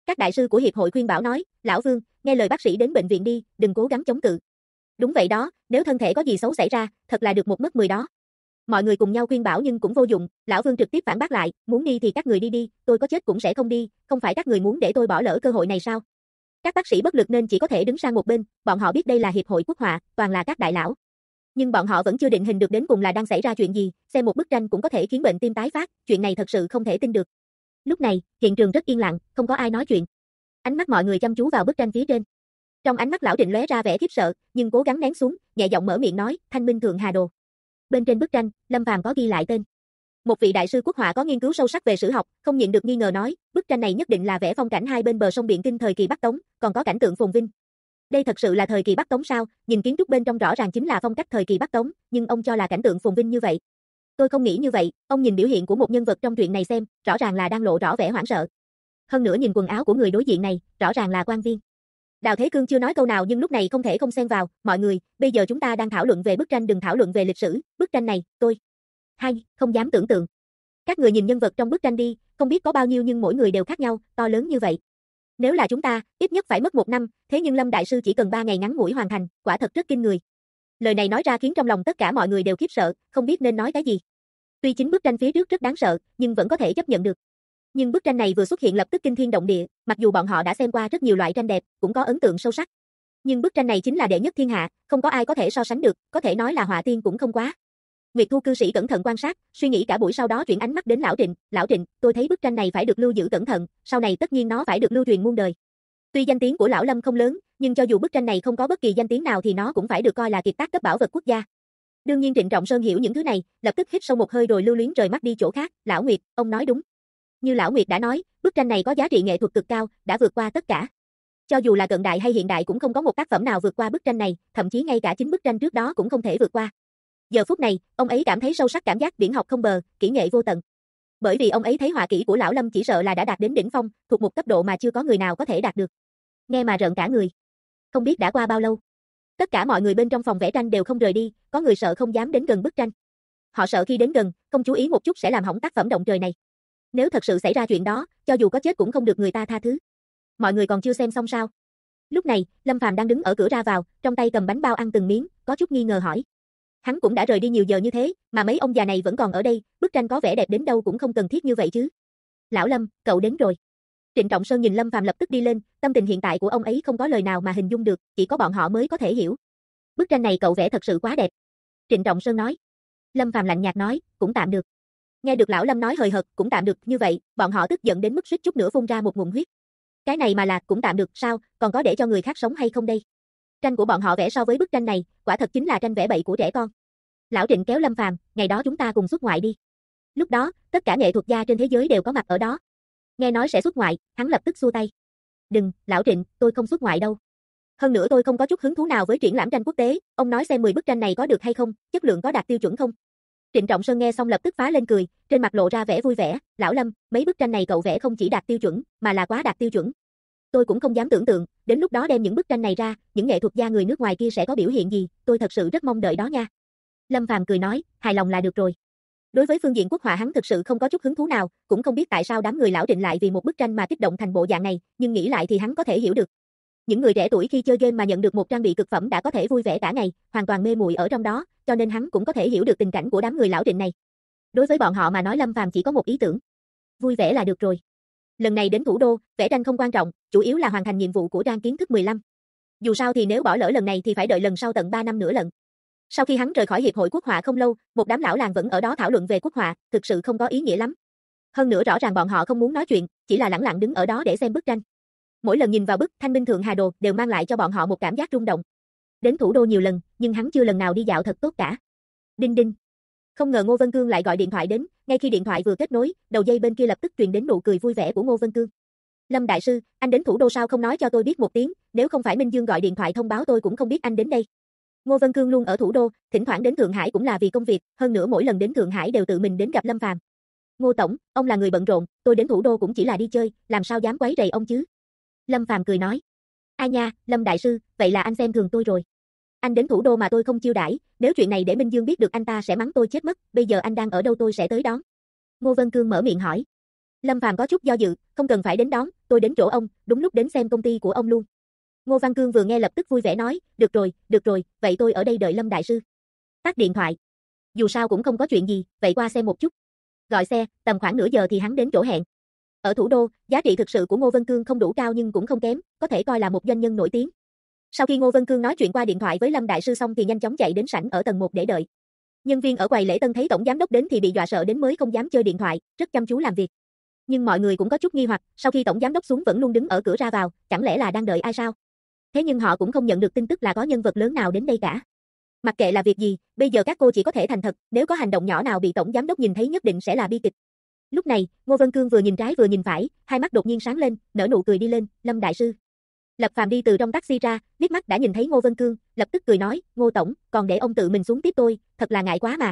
S1: Các đại sư của hiệp hội khuyên bảo nói, lão Vương, nghe lời bác sĩ đến bệnh viện đi, đừng cố gắng chống cự. Đúng vậy đó, nếu thân thể có gì xấu xảy ra, thật là được một mất 10 đó. Mọi người cùng nhau khuyên bảo nhưng cũng vô dụng, lão Vương trực tiếp phản bác lại, muốn đi thì các người đi đi, tôi có chết cũng sẽ không đi, không phải các người muốn để tôi bỏ lỡ cơ hội này sao? Các bác sĩ bất lực nên chỉ có thể đứng sang một bên, bọn họ biết đây là hiệp hội quốc họa, toàn là các đại lão. Nhưng bọn họ vẫn chưa định hình được đến cùng là đang xảy ra chuyện gì, xem một bức tranh cũng có thể khiến bệnh tim tái phát, chuyện này thật sự không thể tin được. Lúc này, hiện trường rất yên lặng, không có ai nói chuyện. Ánh mắt mọi người chăm chú vào bức tranh phía trên. Trong ánh mắt lão Trịnh lóe ra vẻ khiếp sợ, nhưng cố gắng nén xuống, nhẹ giọng mở miệng nói, Thanh Minh Thượng Hà Đồ. Bên trên bức tranh, Lâm Phàm có ghi lại tên. Một vị đại sư quốc họa có nghiên cứu sâu sắc về sử học, không nhịn được nghi ngờ nói, bức tranh này nhất định là vẽ phong cảnh hai bên bờ sông Biện Kinh thời kỳ Bắc Tống, còn có cảnh tượng phồn vinh. Đây thật sự là thời kỳ Bắc Tống sao? Nhìn kiến trúc bên trong rõ ràng chính là phong cách thời kỳ Bắc Tống, nhưng ông cho là cảnh tượng phồn vinh như vậy. Tôi không nghĩ như vậy, ông nhìn biểu hiện của một nhân vật trong truyện này xem, rõ ràng là đang lộ rõ vẻ hoảng sợ. Hơn nữa nhìn quần áo của người đối diện này, rõ ràng là quan viên. Đào Thế Cương chưa nói câu nào nhưng lúc này không thể không xen vào, mọi người, bây giờ chúng ta đang thảo luận về bức tranh đừng thảo luận về lịch sử, bức tranh này, không dám tưởng tượng. Các người nhìn nhân vật trong bức tranh đi, không biết có bao nhiêu nhưng mỗi người đều khác nhau, to lớn như vậy. Nếu là chúng ta, ít nhất phải mất 1 năm, thế nhưng Lâm Đại Sư chỉ cần 3 ngày ngắn ngủi hoàn thành, quả thật rất kinh người. Lời này nói ra khiến trong lòng tất cả mọi người đều khiếp sợ, không biết nên nói cái gì. Tuy chính bức tranh phía trước rất đáng sợ, nhưng vẫn có thể chấp nhận được. Nhưng bức tranh này vừa xuất hiện lập tức kinh thiên động địa, mặc dù bọn họ đã xem qua rất nhiều loại tranh đẹp, cũng có ấn tượng sâu sắc. Nhưng bức tranh này chính là đệ nhất thiên hạ, không có ai có thể so sánh được, có thể nói là họa tiên cũng không quá. Nguyệt Thu cư sĩ cẩn thận quan sát, suy nghĩ cả buổi sau đó chuyển ánh mắt đến Lão Trịnh, tôi thấy bức tranh này phải được lưu giữ cẩn thận, sau này tất nhiên nó phải được lưu truyền muôn đời. Tuy danh tiếng của lão Lâm không lớn, nhưng cho dù bức tranh này không có bất kỳ danh tiếng nào thì nó cũng phải được coi là kiệt tác cấp bảo vật quốc gia. Đương nhiên Trịnh Trọng Sơn hiểu những thứ này, lập tức hít sâu một hơi rồi lưu luyến rời mắt đi chỗ khác, Lão Nguyệt, ông nói đúng. Như Lão Nguyệt đã nói, bức tranh này có giá trị nghệ thuật cực cao, đã vượt qua tất cả. Cho dù là cận đại hay hiện đại cũng không có một tác phẩm nào vượt qua bức tranh này, thậm chí ngay cả chính bức tranh trước đó cũng không thể vượt qua. Giờ phút này, ông ấy cảm thấy sâu sắc cảm giác biển học không bờ, kỹ nghệ vô tận. Bởi vì ông ấy thấy họa kỹ của lão Lâm chỉ sợ là đã đạt đến đỉnh phong, thuộc một cấp độ mà chưa có người nào có thể đạt được. Nghe mà rợn cả người. Không biết đã qua bao lâu. Tất cả mọi người bên trong phòng vẽ tranh đều không rời đi, có người sợ không dám đến gần bức tranh. Họ sợ khi đến gần, không chú ý một chút sẽ làm hỏng tác phẩm động trời này. Nếu thật sự xảy ra chuyện đó, cho dù có chết cũng không được người ta tha thứ. Mọi người còn chưa xem xong sao? Lúc này, Lâm Phàm đang đứng ở cửa ra vào, trong tay cầm bánh bao ăn từng miếng, có chút nghi ngờ hỏi. Hắn cũng đã rời đi nhiều giờ như thế, mà mấy ông già này vẫn còn ở đây, bức tranh có vẻ đẹp đến đâu cũng không cần thiết như vậy chứ. Lão Lâm, cậu đến rồi. Trịnh Trọng Sơn nhìn Lâm Phàm lập tức đi lên, tâm tình hiện tại của ông ấy không có lời nào mà hình dung được, chỉ có bọn họ mới có thể hiểu. Bức tranh này cậu vẽ thật sự quá đẹp. Trịnh Trọng Sơn nói. Lâm Phàm lạnh nhạt nói, cũng tạm được. Nghe được lão Lâm nói hời hợt, cũng tạm được, như vậy, bọn họ tức giận đến mức suýt chút nữa phun ra một ngụm huyết. Cái này mà là cũng tạm được, sao, còn có để cho người khác sống hay không đây? Tranh của bọn họ vẽ so với bức tranh này, quả thật chính là tranh vẽ bậy của trẻ con. Lão Trịnh kéo Lâm Phàm, ngày đó chúng ta cùng xuất ngoại đi. Lúc đó, tất cả nghệ thuật gia trên thế giới đều có mặt ở đó. Nghe nói sẽ xuất ngoại, hắn lập tức xua tay. Đừng, Lão Trịnh, tôi không xuất ngoại đâu. Hơn nữa tôi không có chút hứng thú nào với triển lãm tranh quốc tế, ông nói xem 10 bức tranh này có được hay không, chất lượng có đạt tiêu chuẩn không? Trịnh Trọng Sơn nghe xong lập tức phá lên cười, trên mặt lộ ra vẻ vui vẻ, Lão Lâm, mấy bức tranh này cậu vẽ không chỉ đạt tiêu chuẩn, mà là quá đạt tiêu chuẩn. Tôi cũng không dám tưởng tượng, đến lúc đó đem những bức tranh này ra, những nghệ thuật gia người nước ngoài kia sẽ có biểu hiện gì, tôi thật sự rất mong đợi đó nha. Lâm Phàm cười nói, hài lòng là được rồi. Đối với phương diện quốc họa hắn thực sự không có chút hứng thú nào, cũng không biết tại sao đám người Lão Trịnh lại vì một bức tranh mà kích động thành bộ dạng này, nhưng nghĩ lại thì hắn có thể hiểu được. Những người trẻ tuổi khi chơi game mà nhận được một trang bị cực phẩm đã có thể vui vẻ cả ngày, hoàn toàn mê muội ở trong đó, cho nên hắn cũng có thể hiểu được tình cảnh của đám người Lão Trịnh này. Đối với bọn họ mà nói Lâm Phàm chỉ có một ý tưởng, vui vẻ là được rồi. Lần này đến thủ đô, vẽ tranh không quan trọng, chủ yếu là hoàn thành nhiệm vụ của trang kiến thức 15. Dù sao thì nếu bỏ lỡ lần này thì phải đợi lần sau tận 3 năm nữa lận. Sau khi hắn rời khỏi hiệp hội quốc họa không lâu, một đám lão làng vẫn ở đó thảo luận về quốc họa, thực sự không có ý nghĩa lắm. Hơn nữa rõ ràng bọn họ không muốn nói chuyện, chỉ là lẳng lặng đứng ở đó để xem bức tranh. Mỗi lần nhìn vào bức Thanh Minh Thượng Hà Đồ đều mang lại cho bọn họ một cảm giác rung động. Đến thủ đô nhiều lần, nhưng hắn chưa lần nào đi dạo thật tốt cả. Đinh đinh. Không ngờ Ngô Vân Cương lại gọi điện thoại đến, ngay khi điện thoại vừa kết nối, đầu dây bên kia lập tức truyền đến nụ cười vui vẻ của Ngô Vân Cương. Lâm đại sư, anh đến thủ đô sao không nói cho tôi biết một tiếng, nếu không phải Minh Dương gọi điện thoại thông báo tôi cũng không biết anh đến đây. Ngô Vân Cương luôn ở thủ đô, thỉnh thoảng đến Thượng Hải cũng là vì công việc, hơn nữa mỗi lần đến Thượng Hải đều tự mình đến gặp Lâm Phàm. Ngô tổng, ông là người bận rộn, tôi đến thủ đô cũng chỉ là đi chơi, làm sao dám quấy rầy ông chứ? Lâm Phàm cười nói. Ai nha, Lâm đại sư, vậy là anh xem thường tôi rồi. Anh đến thủ đô mà tôi không chiêu đãi, nếu chuyện này để Minh Dương biết được anh ta sẽ mắng tôi chết mất, bây giờ anh đang ở đâu tôi sẽ tới đón. Ngô Vân Cương mở miệng hỏi. Lâm Phàm có chút do dự, không cần phải đến đón, tôi đến chỗ ông, đúng lúc đến xem công ty của ông luôn. Ngô Văn Cương vừa nghe lập tức vui vẻ nói, được rồi, vậy tôi ở đây đợi Lâm đại sư. Tắt điện thoại. Dù sao cũng không có chuyện gì, vậy qua xem một chút. Gọi xe, tầm khoảng nửa giờ thì hắn đến chỗ hẹn. Ở thủ đô, giá trị thực sự của Ngô Văn Cương không đủ cao nhưng cũng không kém, có thể coi là một doanh nhân nổi tiếng. Sau khi Ngô Văn Cương nói chuyện qua điện thoại với Lâm đại sư xong thì nhanh chóng chạy đến sảnh ở tầng 1 để đợi. Nhân viên ở quầy lễ tân thấy tổng giám đốc đến thì bị dọa sợ đến mới không dám chơi điện thoại, rất chăm chú làm việc. Nhưng mọi người cũng có chút nghi hoặc, sau khi tổng giám đốc xuống vẫn luôn đứng ở cửa ra vào, chẳng lẽ là đang đợi ai sao? Thế nhưng họ cũng không nhận được tin tức là có nhân vật lớn nào đến đây cả. Mặc kệ là việc gì, bây giờ các cô chỉ có thể thành thật, nếu có hành động nhỏ nào bị tổng giám đốc nhìn thấy nhất định sẽ là bi kịch. Lúc này, Ngô Văn Cương vừa nhìn trái vừa nhìn phải, hai mắt đột nhiên sáng lên, nở nụ cười đi lên, Lâm đại sư. Lập Phàm đi từ trong taxi ra, liếc mắt đã nhìn thấy Ngô Văn Cương, lập tức cười nói, Ngô tổng, còn để ông tự mình xuống tiếp tôi, thật là ngại quá mà.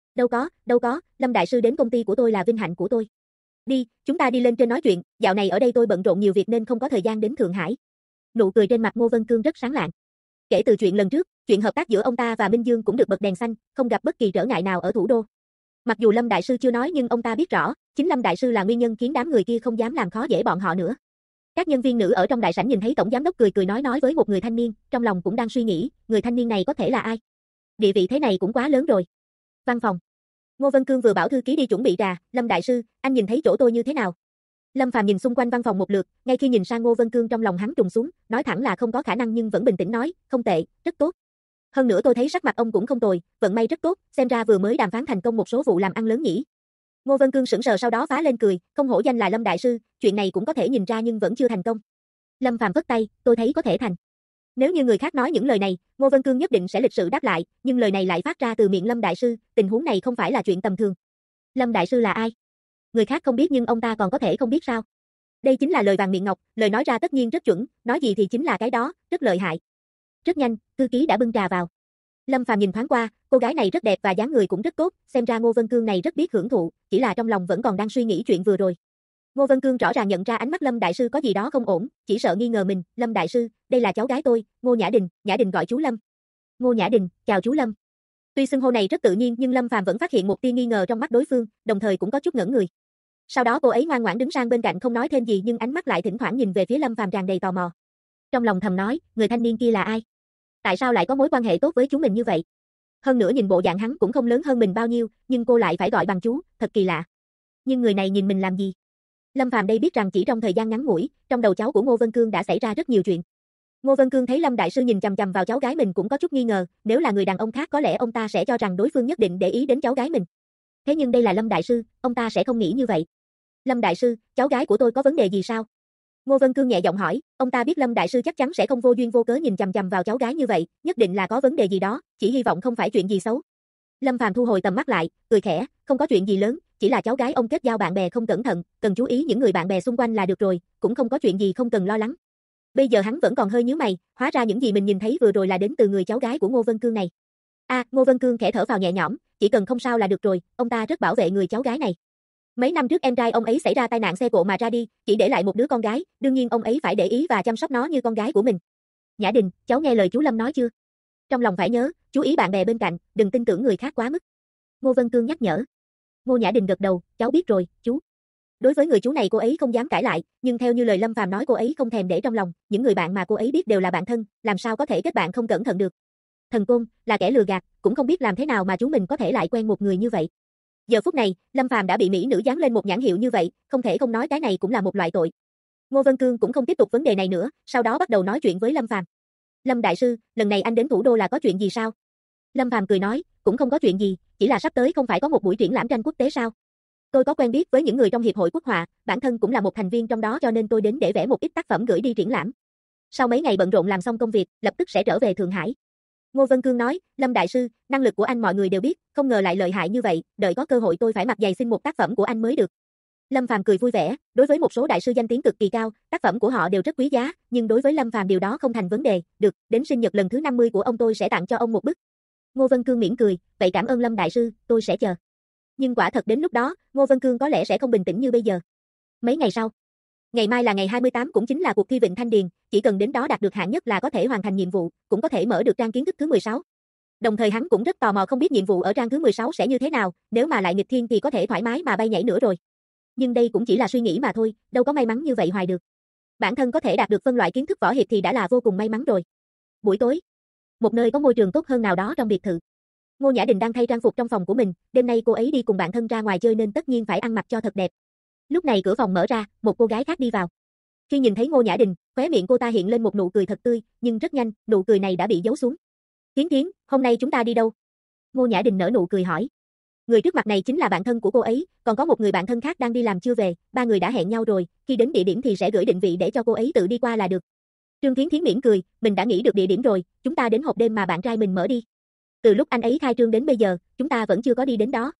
S1: Đâu có, Lâm đại sư đến công ty của tôi là vinh hạnh của tôi. Đi, chúng ta đi lên trên nói chuyện, dạo này ở đây tôi bận rộn nhiều việc nên không có thời gian đến Thượng Hải. Nụ cười trên mặt Ngô Văn Cương rất sáng lạng. Kể từ chuyện lần trước, chuyện hợp tác giữa ông ta và Minh Dương cũng được bật đèn xanh, không gặp bất kỳ trở ngại nào ở thủ đô. Mặc dù Lâm đại sư chưa nói nhưng ông ta biết rõ, chính Lâm đại sư là nguyên nhân khiến đám người kia không dám làm khó dễ bọn họ nữa. Các nhân viên nữ ở trong đại sảnh nhìn thấy tổng giám đốc cười nói với một người thanh niên, trong lòng cũng đang suy nghĩ, người thanh niên này có thể là ai? Địa vị thế này cũng quá lớn rồi. Văn phòng. Ngô Văn Cương vừa bảo thư ký đi chuẩn bị trà, Lâm đại sư, anh nhìn thấy chỗ tôi như thế nào? Lâm Phàm nhìn xung quanh văn phòng một lượt, ngay khi nhìn sang Ngô Văn Cương trong lòng hắn trùng xuống, nói thẳng là không có khả năng nhưng vẫn bình tĩnh nói, không tệ, rất tốt. Hơn nữa tôi thấy sắc mặt ông cũng không tồi, vận may rất tốt, xem ra vừa mới đàm phán thành công một số vụ làm ăn lớn nhỉ. Ngô Văn Cương sững sờ sau đó phá lên cười, không hổ danh là Lâm đại sư, chuyện này cũng có thể nhìn ra nhưng vẫn chưa thành công. Lâm Phàm vất tay, tôi thấy có thể thành. Nếu như người khác nói những lời này, Ngô Văn Cương nhất định sẽ lịch sự đáp lại, nhưng lời này lại phát ra từ miệng Lâm đại sư, tình huống này không phải là chuyện tầm thường. Lâm đại sư là ai? Người khác không biết nhưng ông ta còn có thể không biết sao? Đây chính là lời vàng miệng ngọc, lời nói ra tất nhiên rất chuẩn, nói gì thì chính là cái đó, rất lợi hại. Rất nhanh, thư ký đã bưng trà vào. Lâm Phàm nhìn thoáng qua, cô gái này rất đẹp và dáng người cũng rất tốt, xem ra Ngô Văn Cương này rất biết hưởng thụ, chỉ là trong lòng vẫn còn đang suy nghĩ chuyện vừa rồi. Ngô Văn Cương rõ ràng nhận ra ánh mắt Lâm đại sư có gì đó không ổn, chỉ sợ nghi ngờ mình, Lâm đại sư, đây là cháu gái tôi, Ngô Nhã Đình gọi chú Lâm. Ngô Nhã Đình, chào chú Lâm. Tuy xưng hô này rất tự nhiên nhưng Lâm Phàm vẫn phát hiện một tia nghi ngờ trong mắt đối phương, đồng thời cũng có chút ngẩn người. Sau đó cô ấy ngoan ngoãn đứng sang bên cạnh không nói thêm gì nhưng ánh mắt lại thỉnh thoảng nhìn về phía Lâm Phàm tràn đầy tò mò. Trong lòng thầm nói, người thanh niên kia là ai? Tại sao lại có mối quan hệ tốt với chú mình như vậy? Hơn nữa nhìn bộ dạng hắn cũng không lớn hơn mình bao nhiêu, nhưng cô lại phải gọi bằng chú, thật kỳ lạ. Nhưng người này nhìn mình làm gì? Lâm Phàm đây biết rằng chỉ trong thời gian ngắn ngủi, trong đầu cháu của Ngô Văn Cương đã xảy ra rất nhiều chuyện. Ngô Văn Cương thấy Lâm đại sư nhìn chằm chằm vào cháu gái mình cũng có chút nghi ngờ, nếu là người đàn ông khác có lẽ ông ta sẽ cho rằng đối phương nhất định để ý đến cháu gái mình. Thế nhưng đây là Lâm đại sư, ông ta sẽ không nghĩ như vậy. Lâm đại sư, cháu gái của tôi có vấn đề gì sao? Ngô Văn Cương nhẹ giọng hỏi, ông ta biết Lâm đại sư chắc chắn sẽ không vô duyên vô cớ nhìn chằm chằm vào cháu gái như vậy, nhất định là có vấn đề gì đó, chỉ hy vọng không phải chuyện gì xấu. Lâm Phàm thu hồi tầm mắt lại, cười khẽ, không có chuyện gì lớn, chỉ là cháu gái ông kết giao bạn bè không cẩn thận, cần chú ý những người bạn bè xung quanh là được rồi, cũng không có chuyện gì không cần lo lắng. Bây giờ hắn vẫn còn hơi nhíu mày, hóa ra những gì mình nhìn thấy vừa rồi là đến từ người cháu gái của Ngô Văn Cương này. Ngô Văn Cương khẽ thở vào nhẹ nhõm, chỉ cần không sao là được rồi, ông ta rất bảo vệ người cháu gái này. Mấy năm trước em trai ông ấy xảy ra tai nạn xe cộ mà ra đi, chỉ để lại một đứa con gái, đương nhiên ông ấy phải để ý và chăm sóc nó như con gái của mình. Nhã Đình, cháu nghe lời chú Lâm nói chưa? Trong lòng phải nhớ, chú ý bạn bè bên cạnh, đừng tin tưởng người khác quá mức. Ngô Văn Cương nhắc nhở. Ngô Nhã Đình gật đầu, cháu biết rồi, chú. Đối với người chú này cô ấy không dám cãi lại, nhưng theo như lời Lâm Phàm nói cô ấy không thèm để trong lòng, những người bạn mà cô ấy biết đều là bạn thân, làm sao có thể kết bạn không cẩn thận được. Thần Côn, là kẻ lừa gạt, cũng không biết làm thế nào mà chú mình có thể lại quen một người như vậy. Giờ phút này, Lâm Phàm đã bị mỹ nữ dán lên một nhãn hiệu như vậy, không thể không nói cái này cũng là một loại tội. Ngô Văn Cương cũng không tiếp tục vấn đề này nữa, sau đó bắt đầu nói chuyện với Lâm Phàm. Lâm đại sư, lần này anh đến thủ đô là có chuyện gì sao? Lâm Phàm cười nói, cũng không có chuyện gì, chỉ là sắp tới không phải có một buổi triển lãm tranh quốc tế sao? Tôi có quen biết với những người trong hiệp hội quốc họa, bản thân cũng là một thành viên trong đó cho nên tôi đến để vẽ một ít tác phẩm gửi đi triển lãm. Sau mấy ngày bận rộn làm xong công việc, lập tức sẽ trở về Thượng Hải. Ngô Văn Cương nói, Lâm đại sư, năng lực của anh mọi người đều biết, không ngờ lại lợi hại như vậy, đợi có cơ hội tôi phải mặc giày xin một tác phẩm của anh mới được. Lâm Phàm cười vui vẻ, đối với một số đại sư danh tiếng cực kỳ cao, tác phẩm của họ đều rất quý giá, nhưng đối với Lâm Phàm điều đó không thành vấn đề, được, đến sinh nhật lần thứ 50 của ông tôi sẽ tặng cho ông một bức. Ngô Văn Cương mỉm cười, vậy cảm ơn Lâm đại sư, tôi sẽ chờ. Nhưng quả thật đến lúc đó, Ngô Văn Cương có lẽ sẽ không bình tĩnh như bây giờ. Mấy ngày sau, ngày mai là ngày 28 cũng chính là cuộc thi Vịnh Thanh Điền, chỉ cần đến đó đạt được hạng nhất là có thể hoàn thành nhiệm vụ, cũng có thể mở được trang kiến thức thứ 16. Đồng thời hắn cũng rất tò mò không biết nhiệm vụ ở trang thứ 16 sẽ như thế nào, nếu mà lại nghịch thiên thì có thể thoải mái mà bay nhảy nữa rồi. Nhưng đây cũng chỉ là suy nghĩ mà thôi, đâu có may mắn như vậy hoài được. Bản thân có thể đạt được phân loại kiến thức võ hiệp thì đã là vô cùng may mắn rồi. Buổi tối, một nơi có môi trường tốt hơn nào đó trong biệt thự. Ngô Nhã Đình đang thay trang phục trong phòng của mình, đêm nay cô ấy đi cùng bạn thân ra ngoài chơi nên tất nhiên phải ăn mặc cho thật đẹp. Lúc này cửa phòng mở ra, một cô gái khác đi vào. Khi nhìn thấy Ngô Nhã Đình, khóe miệng cô ta hiện lên một nụ cười thật tươi, nhưng rất nhanh, nụ cười này đã bị giấu xuống. Thiến Thiến, hôm nay chúng ta đi đâu? Ngô Nhã Đình nở nụ cười hỏi. Người trước mặt này chính là bạn thân của cô ấy, còn có một người bạn thân khác đang đi làm chưa về, ba người đã hẹn nhau rồi, khi đến địa điểm thì sẽ gửi định vị để cho cô ấy tự đi qua là được. Trương Thiến Thiến mỉm cười, mình đã nghĩ được địa điểm rồi, chúng ta đến hộp đêm mà bạn trai mình mở đi. Từ lúc anh ấy khai trương đến bây giờ, chúng ta vẫn chưa có đi đến đó.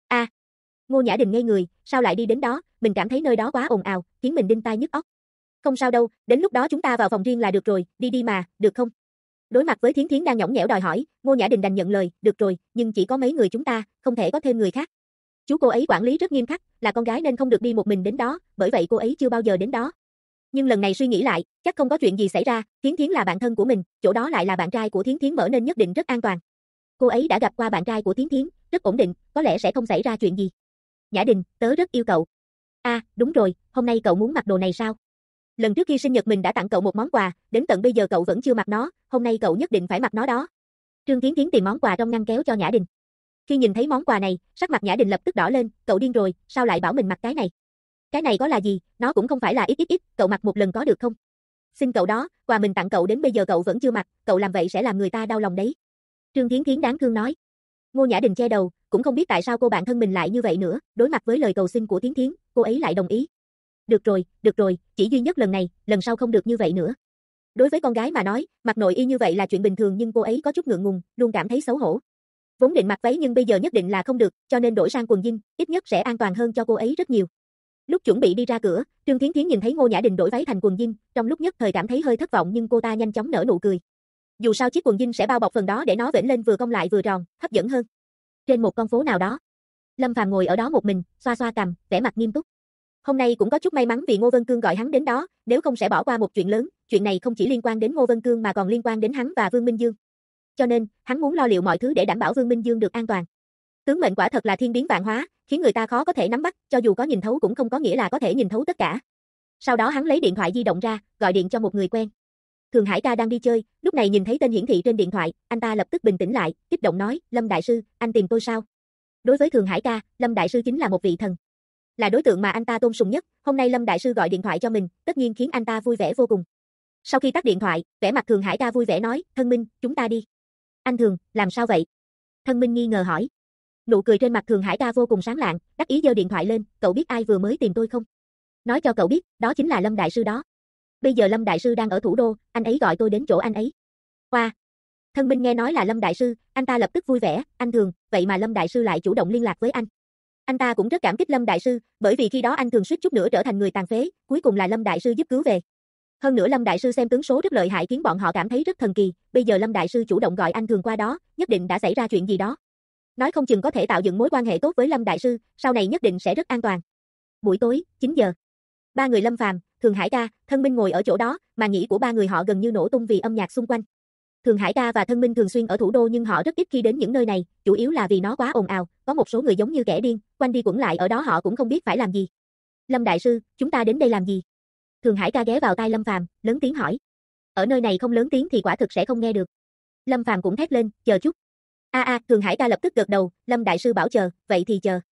S1: Ngô Nhã Đình ngây người, sao lại đi đến đó, mình cảm thấy nơi đó quá ồn ào, khiến mình đinh tai nhức óc. Không sao đâu, đến lúc đó chúng ta vào phòng riêng là được rồi, đi đi mà, được không? Đối mặt với Thiến Thiến đang nhõng nhẽo đòi hỏi, Ngô Nhã Đình đành nhận lời, được rồi, nhưng chỉ có mấy người chúng ta, không thể có thêm người khác. Chú cô ấy quản lý rất nghiêm khắc, là con gái nên không được đi một mình đến đó, bởi vậy cô ấy chưa bao giờ đến đó. Nhưng lần này suy nghĩ lại, chắc không có chuyện gì xảy ra, Thiến Thiến là bạn thân của mình, chỗ đó lại là bạn trai của Thiến Thiến mở nên nhất định rất an toàn. Cô ấy đã gặp qua bạn trai của Thiến Thiến, rất ổn định, có lẽ sẽ không xảy ra chuyện gì. Nhã Đình, tớ rất yêu cậu. Đúng rồi, hôm nay cậu muốn mặc đồ này sao? Lần trước khi sinh nhật mình đã tặng cậu một món quà, đến tận bây giờ cậu vẫn chưa mặc nó, hôm nay cậu nhất định phải mặc nó đó. Trương Thiến Thiến tìm món quà trong ngăn kéo cho Nhã Đình. Khi nhìn thấy món quà này, sắc mặt Nhã Đình lập tức đỏ lên, cậu điên rồi, sao lại bảo mình mặc cái này? Cái này có là gì, nó cũng không phải là ít, cậu mặc một lần có được không? Xin cậu đó, quà mình tặng cậu đến bây giờ cậu vẫn chưa mặc, cậu làm vậy sẽ làm người ta đau lòng đấy. Trương Thiến Thiến đáng thương nói. Ngô Nhã Đình che đầu, cũng không biết tại sao cô bạn thân mình lại như vậy nữa, đối mặt với lời cầu xin của Thiến Thiến, cô ấy lại đồng ý. Được rồi, chỉ duy nhất lần này, lần sau không được như vậy nữa. Đối với con gái mà nói, mặc nội y như vậy là chuyện bình thường nhưng cô ấy có chút ngượng ngùng, luôn cảm thấy xấu hổ. Vốn định mặc váy nhưng bây giờ nhất định là không được, cho nên đổi sang quần jean, ít nhất sẽ an toàn hơn cho cô ấy rất nhiều. Lúc chuẩn bị đi ra cửa, Trương Thiến Thiến nhìn thấy Ngô Nhã Đình đổi váy thành quần jean, trong lúc nhất thời cảm thấy hơi thất vọng nhưng cô ta nhanh chóng nở nụ cười. Dù sao chiếc quần jean sẽ bao bọc phần đó để nó vểnh lên vừa cong lại vừa tròn, hấp dẫn hơn. Trên một con phố nào đó, Lâm Phàm ngồi ở đó một mình, xoa xoa cằm, vẻ mặt nghiêm túc. Hôm nay cũng có chút may mắn vì Ngô Vân Cương gọi hắn đến đó, nếu không sẽ bỏ qua một chuyện lớn, chuyện này không chỉ liên quan đến Ngô Vân Cương mà còn liên quan đến hắn và Vương Minh Dương. Cho nên, hắn muốn lo liệu mọi thứ để đảm bảo Vương Minh Dương được an toàn. Tướng mệnh quả thật là thiên biến vạn hóa, khiến người ta khó có thể nắm bắt, cho dù có nhìn thấu cũng không có nghĩa là có thể nhìn thấu tất cả. Sau đó hắn lấy điện thoại di động ra, gọi điện cho một người quen. Thường Hải ca đang đi chơi, lúc này nhìn thấy tên hiển thị trên điện thoại, anh ta lập tức bình tĩnh lại, kích động nói, Lâm đại sư, anh tìm tôi sao? Đối với Thường Hải ca, Lâm đại sư chính là một vị thần. Là đối tượng mà anh ta tôn sùng nhất, hôm nay Lâm đại sư gọi điện thoại cho mình, tất nhiên khiến anh ta vui vẻ vô cùng. Sau khi tắt điện thoại, vẻ mặt Thường Hải ca vui vẻ nói, Thân Minh, chúng ta đi. Anh Thường, làm sao vậy? Thân Minh nghi ngờ hỏi. Nụ cười trên mặt Thường Hải ca vô cùng sáng lạng, đắc ý giơ điện thoại lên, cậu biết ai vừa mới tìm tôi không? Nói cho cậu biết, đó chính là Lâm đại sư đó. Bây giờ Lâm đại sư đang ở thủ đô, anh ấy gọi tôi đến chỗ anh ấy. Qua. Thân Minh nghe nói là Lâm đại sư, anh ta lập tức vui vẻ, anh Thường, vậy mà Lâm đại sư lại chủ động liên lạc với anh. Anh ta cũng rất cảm kích Lâm đại sư, bởi vì khi đó anh Thường suýt chút nữa trở thành người tàn phế, cuối cùng là Lâm đại sư giúp cứu về. Hơn nữa Lâm đại sư xem tướng số rất lợi hại khiến bọn họ cảm thấy rất thần kỳ, bây giờ Lâm đại sư chủ động gọi anh Thường qua đó, nhất định đã xảy ra chuyện gì đó. Nói không chừng có thể tạo dựng mối quan hệ tốt với Lâm đại sư, sau này nhất định sẽ rất an toàn. Buổi tối, 9 giờ. Ba người Lâm Phàm, Thường Hải ca, Thân Minh ngồi ở chỗ đó, mà nghĩ của ba người họ gần như nổ tung vì âm nhạc xung quanh. Thường Hải ca và Thân Minh thường xuyên ở thủ đô nhưng họ rất ít khi đến những nơi này, chủ yếu là vì nó quá ồn ào, có một số người giống như kẻ điên, quanh đi quẩn lại ở đó họ cũng không biết phải làm gì. Lâm đại sư, chúng ta đến đây làm gì? Thường Hải ca ghé vào tai Lâm Phàm, lớn tiếng hỏi. Ở nơi này không lớn tiếng thì quả thực sẽ không nghe được. Lâm Phàm cũng thét lên, chờ chút. Thường Hải ca lập tức gật đầu, Lâm đại sư bảo chờ, vậy thì chờ.